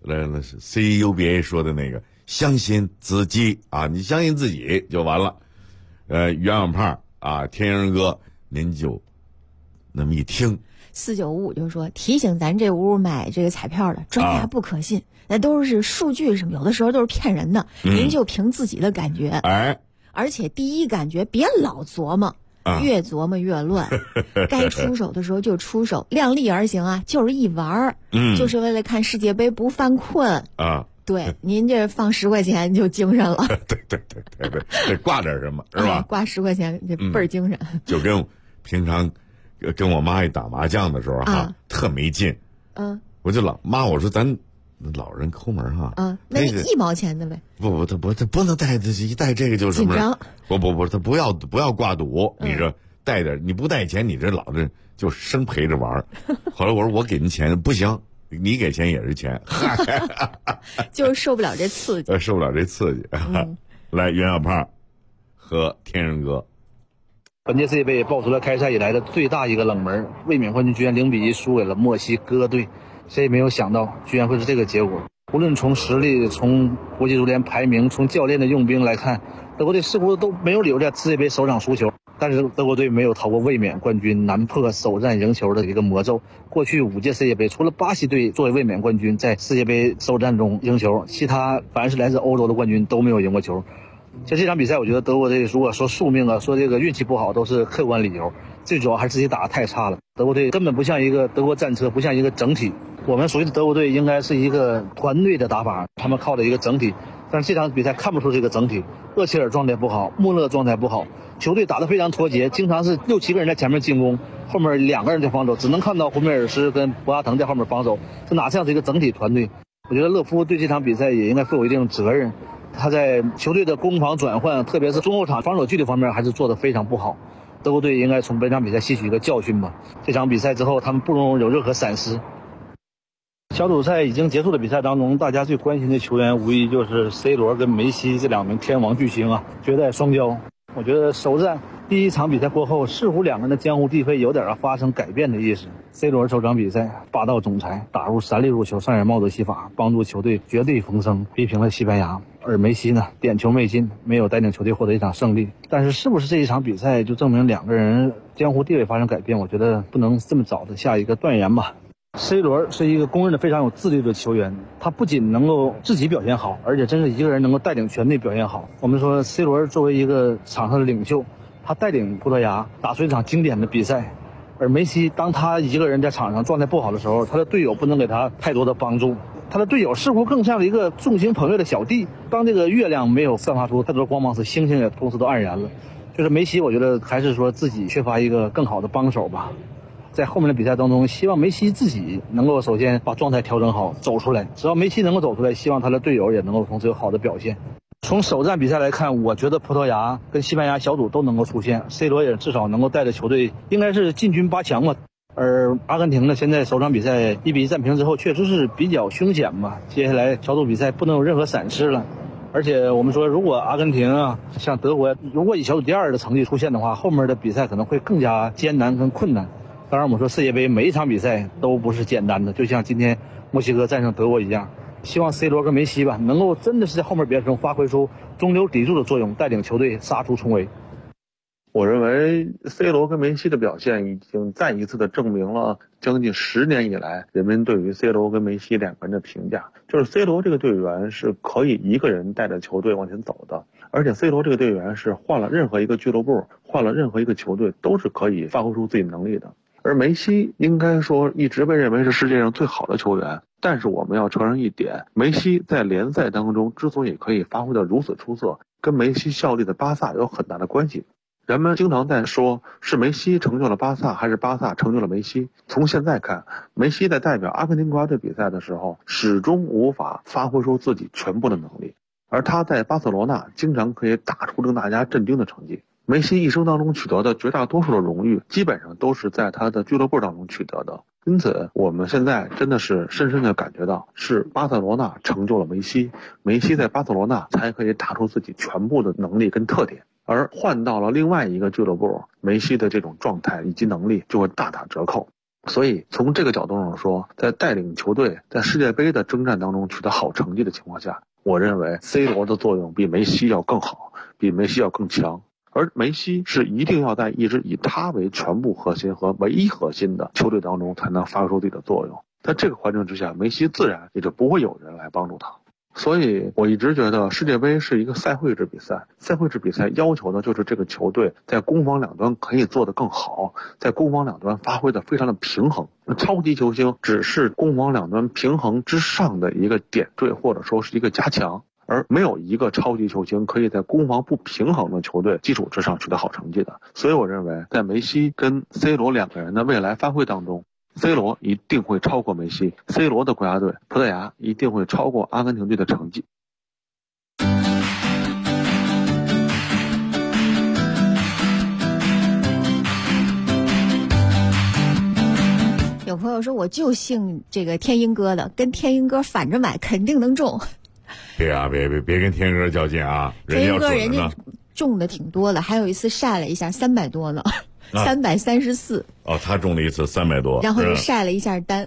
Speaker 1: CUBA 说的那个相信自己啊，你相信自己就完了。袁小胖啊，天鹰哥，您就那么一听。
Speaker 5: 4955就是说提醒咱这屋买这个彩票的专家不可信，那都是数据什么，有的时候都是骗人的，您就凭自己的感觉。而且第一感觉别老琢磨，越琢磨越乱。该出手的时候就出手，量力而行啊，就是一玩儿，就是为了看世界杯不犯困
Speaker 1: 啊。
Speaker 5: 对，您这放10块钱就精神了。
Speaker 1: 对，得挂点什么是吧？
Speaker 5: 挂10块钱这倍儿精神。
Speaker 1: 就跟平常跟我妈一打麻将的时候特没劲。我就老妈我说咱老人抠门哈。
Speaker 5: 那你1毛钱的呗。
Speaker 1: 不，他不能带一带这个就是什么？紧张。不，他不要挂赌。你这带点，你不带钱，你这老的就生陪着玩。后来我说我给您钱不行，你给钱也是钱。
Speaker 5: 就是受不了这刺激。
Speaker 1: 受不了这刺激。来，袁小胖和天人哥。
Speaker 10: 本届世界杯也爆出了开赛以来的最大一个冷门，卫冕冠军居然0-1输给了墨西哥队，谁也没有想到居然会是这个结果。无论从实力、从国际足联排名、从教练的用兵来看，德国队似乎都没有理由在世界杯首场输球。但是德国队没有逃过卫冕冠军难破首战赢球的一个魔咒。过去5届世界杯，除了巴西队作为卫冕冠军在世界杯首战中赢球，其他凡是来自欧洲的冠军都没有赢过球。其实这场比赛，我觉得德国队如果说宿命啊，说这个运气不好，都是客观理由。
Speaker 9: 最主要还是自己打得太差了。德国队根本不像一个德国战车，不像一个整体。我们所谓的德国队应该是一个团队的打法，他们靠的一个整体。但是这场比赛看不出这个整体，厄齐尔状态不好，穆勒状态不好，球队打得非常脱节，经常是6-7个人在前面进攻，后面2个人在防守，只能看到胡梅尔斯跟博阿滕在后面防守，这哪像是一个整体团队？我觉得勒夫对这场比赛也应该负有一定责任，他在球队的攻防转换，特别是中后场防守纪律方面还是做得非常不好。德国队应该从本场比赛吸取一个教训吧，这场比赛之后他们不容有任何闪失。小组赛已经结束的比赛当中，大家最关心的球员无疑就是 C 罗跟梅西这2名天王巨星啊，绝代双骄。我觉得首战第1场比赛过后，似乎2个人的江湖地位有点发生改变的意思。C 罗首场比赛霸道总裁，打入3粒入球，上演帽子戏法，帮助球队绝对逢生，逼平了西班牙。而梅西呢，点球没进，没有带领球队获得一场胜利。但是是不是这一场比赛就证明2个人江湖地位发生改变？我觉得不能这么早的下一个断言吧。C 罗是一个公认的非常有自律的球员，他不仅能够自己表现好，而且真是一个人能够带领全队表现好。我们说 C 罗作为一个场上的领袖，他带领葡萄牙打出一场经典的比赛。而梅西当他一个人在场上状态不好的时候，他的队友不能给他太多的帮助，他的队友似乎更像是一个众星捧月的小弟。当这个月亮没有散发出太多光芒时，星星也同时都黯然了。就是梅西，我觉得还是说自己缺乏一个更好的帮手吧。在后面的比赛当中，希望梅西自己能够首先把状态调整好，走出来。只要梅西能够走出来，希望他的队友也能够同时有好的表现。从首战比赛来看，我觉得葡萄牙跟西班牙小组都能够出线 ，C 罗也至少能够带着球队应该是进军8强吧。而阿根廷呢，现在首场比赛1-1战平之后，确实是比较凶险吧。接下来小组比赛不能有任何闪失了。而且我们说，如果阿根廷啊，像德国，如果以小组第2的成绩出现的话，后面的比赛可能会更加艰难跟困难。当然我们说世界杯每一场比赛都不是简单的，就像今天墨西哥战胜德国一样。希望 C 罗跟梅西吧，能够真的是在后面比赛中发挥出中流砥柱的作用，带领球队杀出重围。
Speaker 10: 我认为 C 罗跟梅西的表现已经再一次的证明了将近10年以来人们对于 C 罗跟梅西2个人的评价，就是 C 罗这个队员是可以一个人带着球队往前走的，而且 C 罗这个队员是换了任何一个俱乐部，换了任何一个球队都是可以发挥出自己能力的。而梅西应该说一直被认为是世界上最好的球员，但是我们要承认一点，梅西在联赛当中之所以可以发挥得如此出色，跟梅西效力的巴萨有很大的关系。人们经常在说是梅西成就了巴萨还是巴萨成就了梅西，从现在看，梅西在代表阿根廷国家队比赛的时候始终无法发挥出自己全部的能力，而他在巴塞罗那经常可以打出令大家震惊的成绩。梅西一生当中取得的绝大多数的荣誉基本上都是在他的俱乐部当中取得的，因此我们现在真的是深深的感觉到是巴塞罗那成就了梅西，梅西在巴塞罗那才可以打出自己全部的能力跟特点，而换到了另外一个俱乐部，梅西的这种状态以及能力就会大打折扣。所以从这个角度上说，在带领球队在世界杯的征战当中取得好成绩的情况下，我认为 C 罗的作用比梅西要更好，比梅西要更强。而梅西是一定要在一支以他为全部核心和唯一核心的球队当中才能发挥出自己的作用，在这个环境之下，梅西自然也就不会有人来帮助他。所以我一直觉得世界杯是一个赛会制比赛，赛会制比赛要求的就是这个球队在攻防两端可以做得更好，在攻防两端发挥得非常的平衡。超级球星只是攻防两端平衡之上的一个点缀，或者说是一个加强，而没有一个超级球星可以在攻防不平衡的球队基础之上取得好成绩的。所以我认为在梅西跟 C 罗2个人的未来发挥当中，C 罗一定会超过梅西 ，C 罗的国家队葡萄牙一定会超过阿根廷队的成绩。
Speaker 5: 有朋友说我就信这个天鹰哥的，跟天鹰哥反着买肯定能中。
Speaker 1: 别啊，别跟天鹰哥较劲啊！
Speaker 5: 天鹰哥人家中的挺多的，还有一次晒了一下300多呢。334
Speaker 1: 哦，他中了一次300多，
Speaker 5: 然后就晒了一下单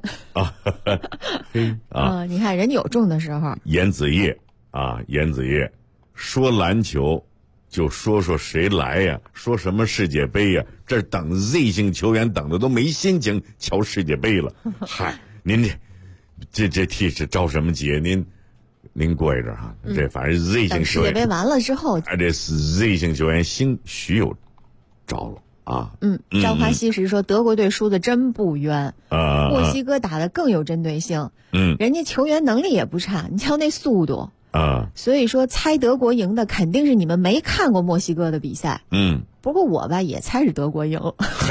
Speaker 5: 啊，你看人家有中的时候。
Speaker 1: 严子叶啊，严子叶说篮球就说谁来呀，说什么世界杯呀，这等 Z 型球员等的都没心情瞧世界杯了。嗨，您这替是着什么急？您过一阵哈，这反正 Z 型球员
Speaker 5: 世界杯完了之后，
Speaker 1: 这 Z 型球员许有着了。 啊。
Speaker 5: 张华西时说德国队输的真不冤，墨西哥打的更有针对性。人家球员能力也不差，你瞧那速度。所以说猜德国赢的肯定是你们没看过墨西哥的比赛。不过我吧也猜是德国赢。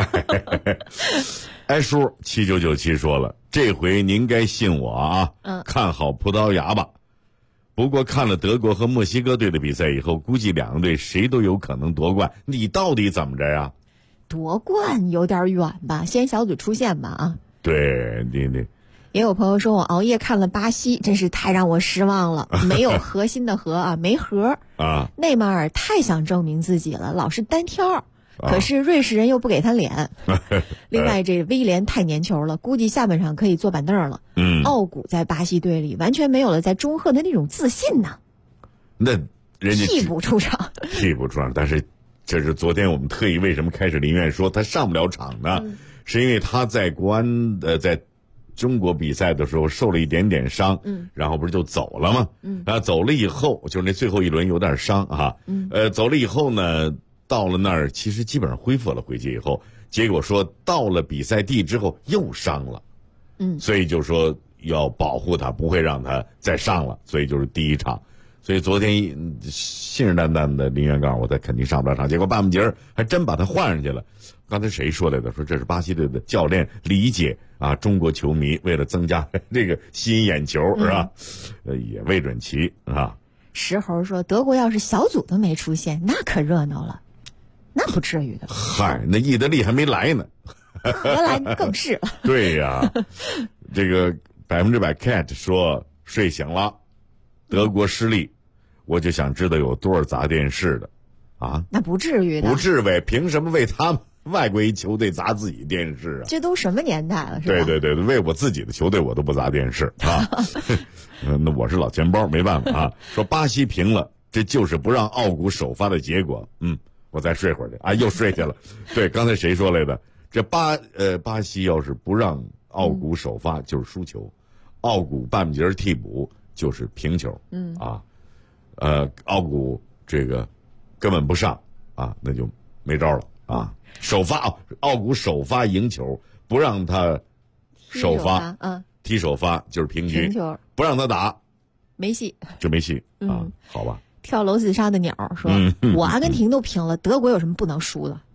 Speaker 1: 哎，叔7997说了，这回您该信我啊，看好葡萄牙吧。不过看了德国和墨西哥队的比赛以后，估计两个队谁都有可能夺冠。你到底怎么着呀？
Speaker 5: 夺冠有点远吧，先小组出线吧啊。
Speaker 1: 对，你。
Speaker 5: 也有朋友说我熬夜看了巴西，真是太让我失望了，没有核心的核啊，没核啊。内马尔太想证明自己了，老是单挑。可是瑞士人又不给他脸。另外这威廉太粘球了，估计下半场可以坐板凳了。奥古在巴西队里完全没有了在中赫的那种自信呢。
Speaker 1: 那人家
Speaker 5: 替补出场，
Speaker 1: 但是这是昨天我们特意为什么开始林院说他上不了场呢？是因为他在国安在中国比赛的时候受了一点点伤，然后不是就走了吗？然后走了以后，就是那最后一轮有点伤啊。走了以后呢，到了那儿其实基本上恢复了，回去以后，结果说到了比赛地之后又伤了，所以就说要保护他，不会让他再上了，所以就是第一场。所以昨天信誓旦旦的林源告诉我他肯定上不了场，结果半截还真把他换上去了。刚才谁说来的？说这是巴西队的教练理解啊，中国球迷为了增加这个吸引眼球，是吧？也未准其啊。
Speaker 5: 石猴说德国要是小组都没出现，那可热闹了，那不至于的。
Speaker 1: 嗨，那意大利还没来呢，
Speaker 5: 荷兰更是了。
Speaker 1: 对呀，这个100% cat 说睡醒了，德国失利，我就想知道有多少砸电视的啊？那
Speaker 5: 不至于的，
Speaker 1: 不至于，凭什么为他们外国一球队砸自己电视啊？
Speaker 5: 这都什么年代了，是吧？
Speaker 1: 对，为我自己的球队我都不砸电视啊。那我是老钱包，没办法啊。说巴西平了，这就是不让奥古首发的结果。我再睡会儿去啊，又睡去了。对，刚才谁说来的？这巴西要是不让奥古首发，就是输球；奥古半截替补就是平球。奥古这个根本不上啊，那就没招了啊。首发奥古首发赢球，不让他首发，踢首发就是平局，不让他打
Speaker 5: 没戏，
Speaker 1: 就没戏啊。好吧。
Speaker 5: 跳楼自杀的鸟说：“我阿根廷都平了，德国有什么不能输的？”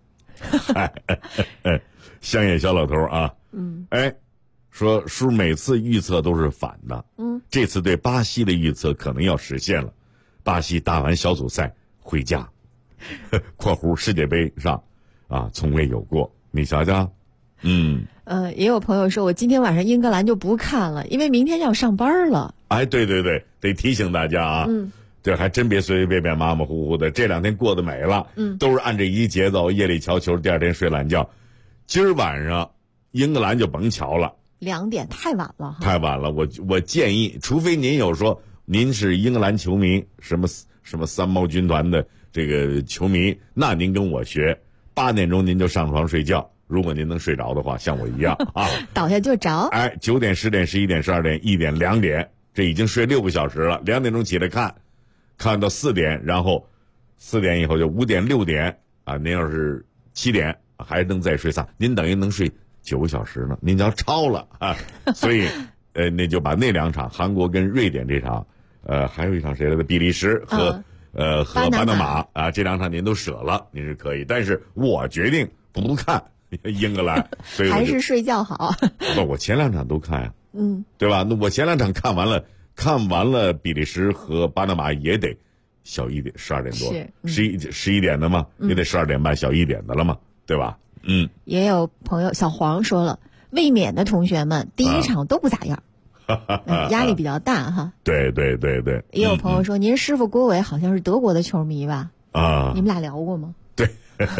Speaker 1: 乡野小老头啊，说叔每次预测都是反的，这次对巴西的预测可能要实现了，巴西打完小组赛回家（括弧世界杯上啊从未有过），你瞧瞧，
Speaker 5: 也有朋友说我今天晚上英格兰就不看了，因为明天要上班了。
Speaker 1: 哎，对，得提醒大家啊。这还真别随随便马马虎虎的，这2天过得美了，都是按这一节奏，夜里瞧球，第2天睡懒觉。今儿晚上英格兰就甭瞧了
Speaker 5: ，2点太晚了，
Speaker 1: 太晚了。我建议，除非您有说您是英格兰球迷，什么三猫军团的这个球迷，那您跟我学，8点钟您就上床睡觉。如果您能睡着的话，像我一样啊，
Speaker 5: 倒下就着。
Speaker 1: 9点、10点、11点、12点、1点、2点，这已经睡6个小时了。2点钟起来看到4点，然后4点以后就5点、6点啊。您要是7点还能再睡3，您等于能睡9个小时呢。您要超了啊，所以那就把那2场韩国跟瑞典这场，还有一场谁来的比利时和巴拿马啊，这2场您都舍了，您是可以。但是我决定不看英格兰，所以
Speaker 5: 还是睡觉好。
Speaker 1: 不，我前2场都看呀，对吧？那我前2场看完了比利时和巴拿马也得小1点，12点多，11点的嘛，也得12点半小1点的了嘛，对吧？
Speaker 5: 也有朋友小黄说了，卫冕的同学们第1场都不咋样，压力比较大哈。
Speaker 1: 对。
Speaker 5: 也有朋友说，您师傅郭伟好像是德国的球迷吧？你们俩聊过吗？
Speaker 1: 对，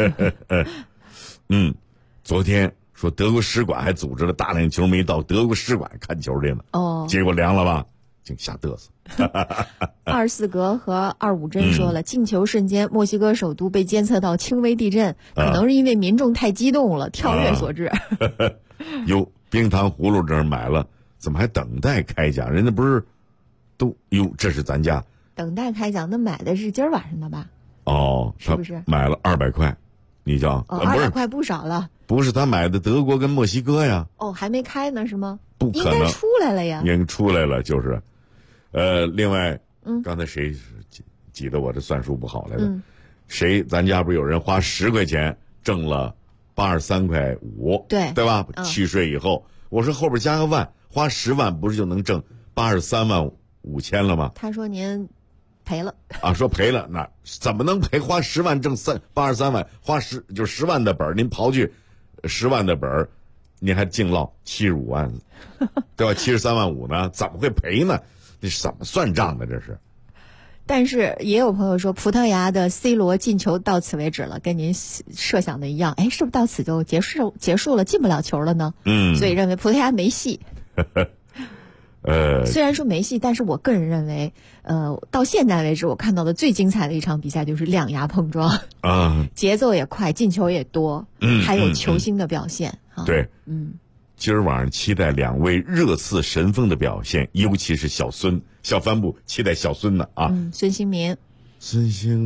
Speaker 1: 昨天说德国使馆还组织了大量球迷到德国使馆看球去呢。结果凉了吧？净瞎嘚瑟。
Speaker 5: 24格和25帧说了，进球瞬间，墨西哥首都被监测到轻微地震，可能是因为民众太激动了，跳跃所致。
Speaker 1: 哟，冰糖葫芦这儿买了，怎么还等待开奖？人家不是都这是咱家
Speaker 5: 等待开奖，那买的是今儿晚上的吧？
Speaker 1: 是不是买了200块？ 你叫
Speaker 5: 200块不少了。
Speaker 1: 不是他买的德国跟墨西哥呀？
Speaker 5: 哦，还没开呢是吗？
Speaker 1: 不可能，
Speaker 5: 应该出来了呀。
Speaker 1: 已经出来了，就是，另外，刚才谁记得我这算术不好来的？谁？咱家不是有人花10块钱挣了83.5块，对吧？去税以后，我说后边加个万，花10万不是就能挣83.5万了吗？
Speaker 5: 他说您赔了
Speaker 1: 啊，说赔了，那怎么能赔？花10万挣83万，花10万的本，您刨去10万的本，您还净落75万，对吧？73.5万呢，怎么会赔呢？这是怎么算账的？这是。
Speaker 5: 但是也有朋友说，葡萄牙的 C 罗进球到此为止了，跟您设想的一样，哎，是不是到此就结束了，进不了球了呢？所以认为葡萄牙没戏。虽然说没戏，但是我个人认为，到现在为止我看到的最精彩的一场比赛就是两牙碰撞啊，节奏也快，进球也多，还有球星的表现啊。
Speaker 1: 对，今儿晚上期待2位热刺神锋的表现，尤其是小帆布期待小孙呢啊。
Speaker 5: 孙兴民，
Speaker 1: 孙兴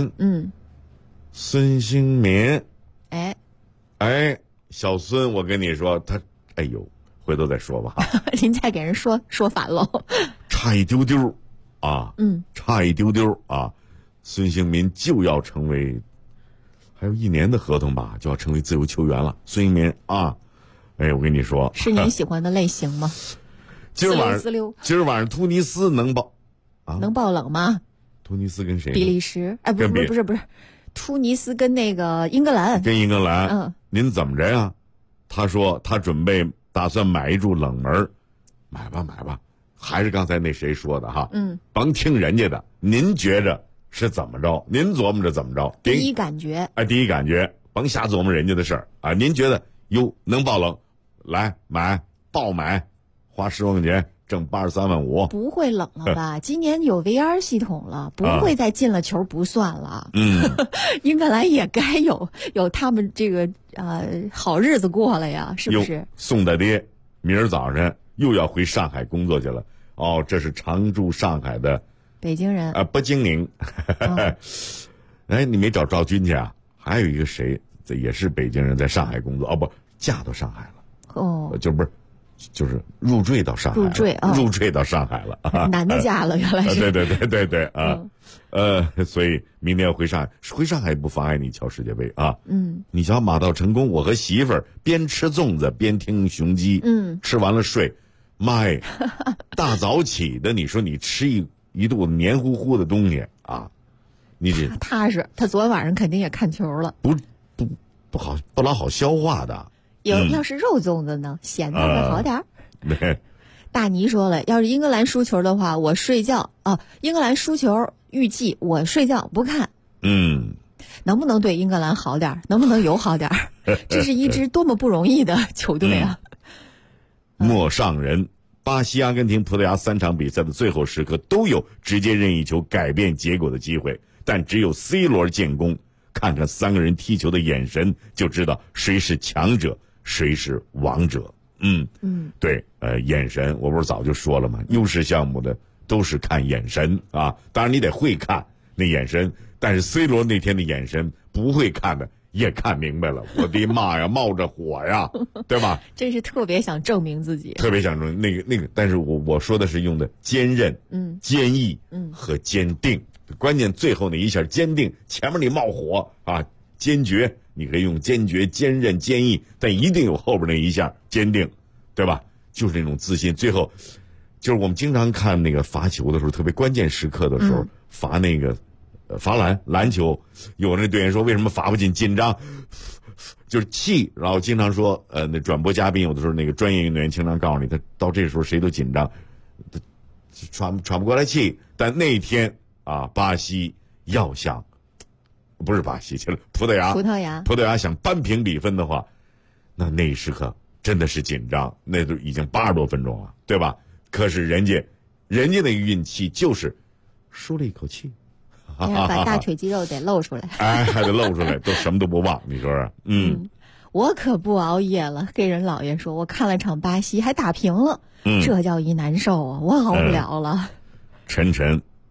Speaker 1: 民，哎，小孙，我跟你说，他，哎呦，回头再说吧。
Speaker 5: 您再给人说反喽。
Speaker 1: 差一丢丢啊，差一丢丢啊，孙兴民就要成为，还有1年的合同吧，就要成为自由球员了。孙兴民啊。哎，我跟你说，
Speaker 5: 是您喜欢的类型吗？
Speaker 1: 今儿晚上突尼斯能爆
Speaker 5: 冷吗？
Speaker 1: 突尼斯跟谁？
Speaker 5: 比利时？哎，不是，突尼斯跟那个英格兰。
Speaker 1: 您怎么着呀？他说他打算买一注冷门，买吧，还是刚才那谁说的哈？甭听人家的，您觉着是怎么着？您琢磨着怎么着？
Speaker 5: 第一感觉，
Speaker 1: 甭瞎琢磨人家的事儿啊！您觉得能爆冷？来爆买，花10万块钱挣83.5万。
Speaker 5: 不会冷了吧？今年有 VR 系统了，不会再进了球不算了。英格兰也该有他们这个好日子过了呀，是不是？
Speaker 1: 宋大爹明儿早上又要回上海工作去了。哦，这是常驻上海的
Speaker 5: 北京人
Speaker 1: 北京人。哎，你没找赵军去啊？还有一个谁，这也是北京人，在上海工作。不，嫁到上海了。就是入赘到上海了，入赘到上海了啊！
Speaker 5: 男的嫁了，原来是。
Speaker 1: 对啊，所以明天要回上海不妨碍你瞧世界杯啊。你瞧马到成功，我和媳妇儿边吃粽子边听雄鸡，吃完了睡，妈呀，大早起的，你说你吃一肚子黏糊糊的东西啊，你这
Speaker 5: 踏实。他昨天晚上肯定也看球了，
Speaker 1: 不老好消化的。
Speaker 5: 要是肉粽子呢，咸的会好点儿。大尼说了，要是英格兰输球的话，我睡觉英格兰输球预计我睡觉不看。能不能对英格兰好点儿？能不能友好点儿？这是一支多么不容易的球队啊！
Speaker 1: 陌上人，巴西、阿根廷、葡萄牙3场比赛的最后时刻都有直接任意球改变结果的机会，但只有 C 罗建功。看看3个人踢球的眼神，就知道谁是强者，谁是王者。对，眼神我不是早就说了吗？优势项目的都是看眼神啊，当然你得会看那眼神，但是 C 罗那天的眼神不会看的也看明白了，我的妈呀，冒着火呀，对吧？
Speaker 5: 真是特别想证明自己，
Speaker 1: 特别想证明那个，但是我说的是用的坚韧、坚毅和坚定。关键最后那一下坚定，前面你冒火啊，坚决你可以用坚决、坚韧、坚毅，但一定有后边那一下坚定，对吧？就是那种自信。最后就是我们经常看那个罚球的时候，特别关键时刻的时候，罚那个罚篮球，有那队员说为什么罚不进，紧张，就是气。然后经常说那转播嘉宾有的时候那个专业运动员经常告诉你，他到这时候谁都紧张，喘不过来气。但那一天巴西要想，不是巴西去了，葡萄牙想扳平比分的话，那一时刻真的是紧张，那都已经80多分钟了，对吧？可是人家那个运气就是舒了一口气，
Speaker 5: 把大腿肌肉得露出来，
Speaker 1: 还得露出来，都什么都不忘，你说说，
Speaker 5: 我可不熬夜了，跟人老爷说，我看了场巴西还打平了，这叫一难受啊，我熬不了了。
Speaker 1: 晨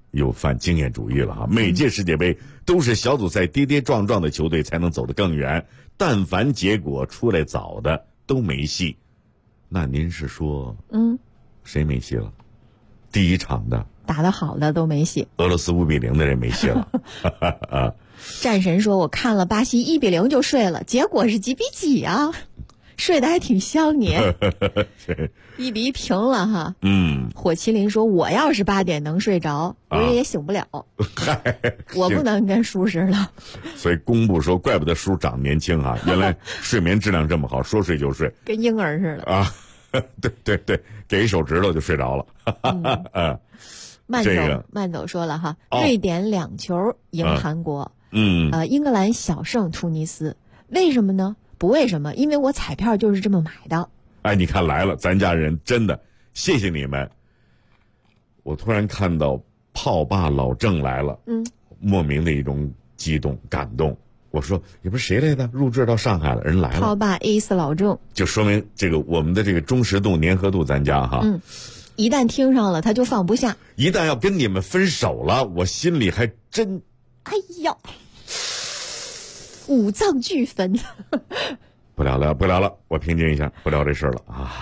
Speaker 1: 又犯经验主义了哈。每届世界杯都是小组赛跌跌撞撞的球队才能走得更远，但凡结果出来早的都没戏。那您是说，谁没戏了？第一场的
Speaker 5: 打得好的都没戏，
Speaker 1: 俄罗斯5-0的人没戏了。
Speaker 5: 战神说：“我看了巴西1-0就睡了，结果是几比几啊？睡得还挺香你。1-1平了哈。”火麒麟说：“我要是8点能睡着，我也醒不了。我不能跟叔似的。”
Speaker 1: 所以公布说，怪不得叔长年轻啊，原来睡眠质量这么好，说睡就睡，
Speaker 5: 跟婴儿似的
Speaker 1: 啊。对，给一手指头就睡着了。
Speaker 5: 慢走说了哈，瑞典2球赢韩国。英格兰小胜突尼斯，为什么呢？不为什么，因为我彩票就是这么买的。
Speaker 1: 哎，你看来了，咱家人真的谢谢你们。我突然看到炮爸老郑来了，莫名的一种激动感动。我说也不是谁来的，入赘到上海了，人来了。
Speaker 5: 炮爸 A4 老郑，
Speaker 1: 就说明这个我们的这个忠实度、粘合度，咱家哈。
Speaker 5: 一旦听上了，他就放不下。
Speaker 1: 一旦要跟你们分手了，我心里还真，
Speaker 5: 哎呀，五脏俱焚。
Speaker 1: 不聊了，我平静一下，不聊这事了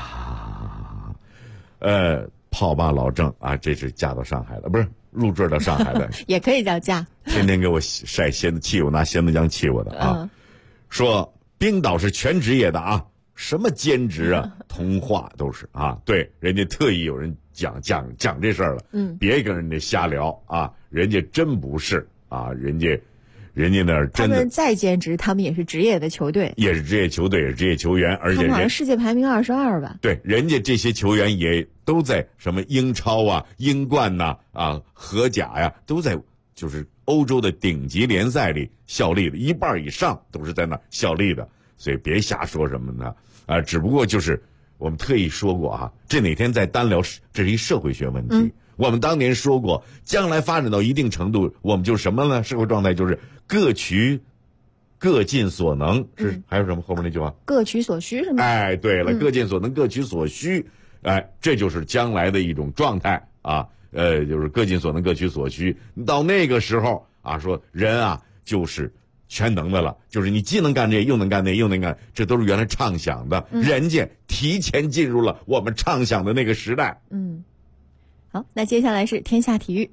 Speaker 1: 啊。炮爸老郑啊，这是嫁到上海的，不是入赘到上海的，
Speaker 5: 也可以叫嫁。
Speaker 1: 天天给我晒仙子气我，拿仙子浆气我的啊。说冰岛是全职业的啊。什么兼职啊，通话都是啊，对，人家特意有人讲这事儿了，别跟人家瞎聊啊，人家真不是啊，人家那儿真的，
Speaker 5: 他们再兼职，他们也是职业的球队，
Speaker 1: 也是职业球队，也是职业球员，而且
Speaker 5: 他们好像世界排名22吧？
Speaker 1: 对，人家这些球员也都在什么英超啊、英冠呐、荷甲呀，都在就是欧洲的顶级联赛里效力的，一半以上都是在那效力的。所以别瞎说什么呢只不过就是我们特意说过啊，这哪天再单聊，这是一社会学问题。我们当年说过，将来发展到一定程度，我们就什么呢？社会状态就是各取各尽所能，是还有什么后面那句话？
Speaker 5: 各取所需是吗？
Speaker 1: 哎，对了，各尽所能，各取所需，哎，这就是将来的一种状态啊。就是各尽所能，各取所需。到那个时候啊，说人啊就是全能的了，就是你既能干这又能干那又能干，这都是原来畅想的，人家提前进入了我们畅想的那个时代。
Speaker 5: 好，那接下来是天下体育。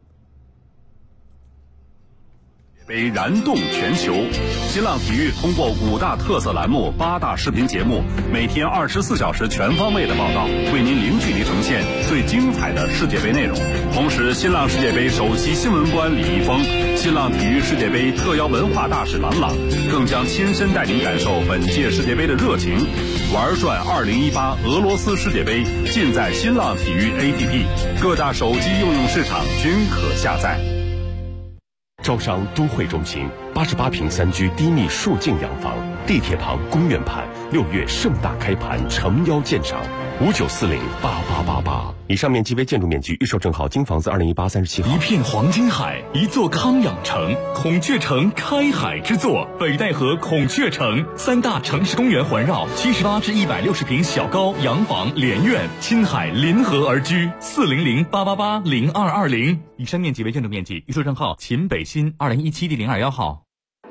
Speaker 6: 杯燃动全球，新浪体育通过5大特色栏目、8大视频节目，每天24小时全方位的报道，为您零距离呈现最精彩的世界杯内容。同时，新浪世界杯首席新闻官李易峰、新浪体育世界杯特邀文化大使郎朗，更将亲身带您感受本届世界杯的热情。玩转2018俄罗斯世界杯，尽在新浪体育 APP， 各大手机应用市场均可下载。
Speaker 13: 招商都会中心88平3居低密数境洋房，地铁旁公园盘，6月盛大开盘，诚邀鉴赏，59408888。以上面积为建筑面积，预售证号京房子201837号。
Speaker 21: 一片黄金海，一座康养城，孔雀城开海之作，北戴河孔雀城，3大城市公园环绕，78至160平小高洋房连院，亲海临河而居，40088802220。以上面积为建筑面积，预售证号秦北新2017第021号。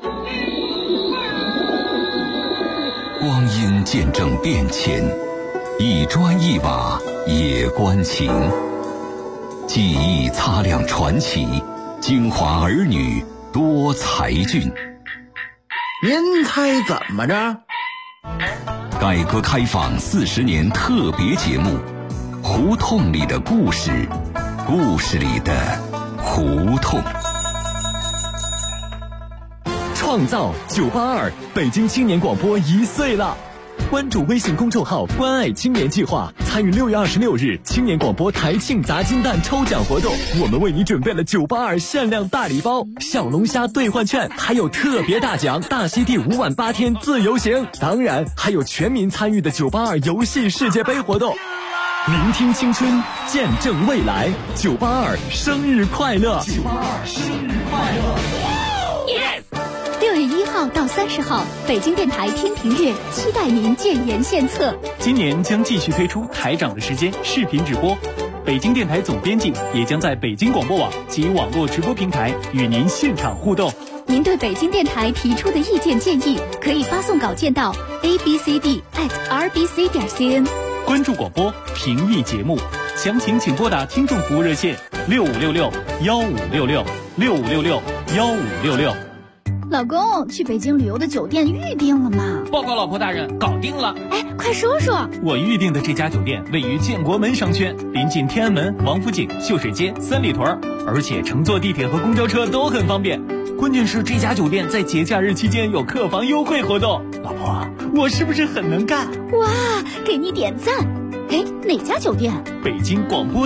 Speaker 18: 光阴见证变迁，一砖一瓦也关情，记忆擦亮传奇，精华儿女多才俊。
Speaker 3: 您猜怎么着？
Speaker 18: 改革开放40年特别节目，胡同里的故事，故事里的胡同。
Speaker 21: 创造982，北京青年广播1岁了。关注微信公众号“关爱青年计划”，参与6月26日青年广播台庆砸金蛋抽奖活动。我们为你准备了982限量大礼包、小龙虾兑换券，还有特别大奖大溪地5晚8天自由行。当然，还有全民参与的982游戏世界杯活动。聆听青春，见证未来，982生日快乐！982生日快乐
Speaker 22: ！6月1号到30号，北京电台天平月期待您建言献策。
Speaker 21: 今年将继续推出台长的时间视频直播， 北京电台总编辑也将在北京广播网及网络直播平台与您现场互动。
Speaker 22: 您对北京电台提出的意见建议，可以发送稿件到 abcd@rbc.cn。
Speaker 21: 关注广播，评议节目，详情请拨打听众服务热线6566-1566-6566-1566。
Speaker 8: 老公，去北京旅游的酒店预定了吗？
Speaker 16: 报告老婆大人，搞定了。
Speaker 8: 哎，快说说。
Speaker 21: 我预定的这家酒店位于建国门商圈，临近天安门、王府井、秀水街、三里屯，而且乘坐地铁和公交车都很方便。关键是这家酒店在节假日期间有客房优惠活动。老婆，我是不是很能干？
Speaker 8: 哇，给你点赞。哎，哪家酒店？
Speaker 21: 北京广播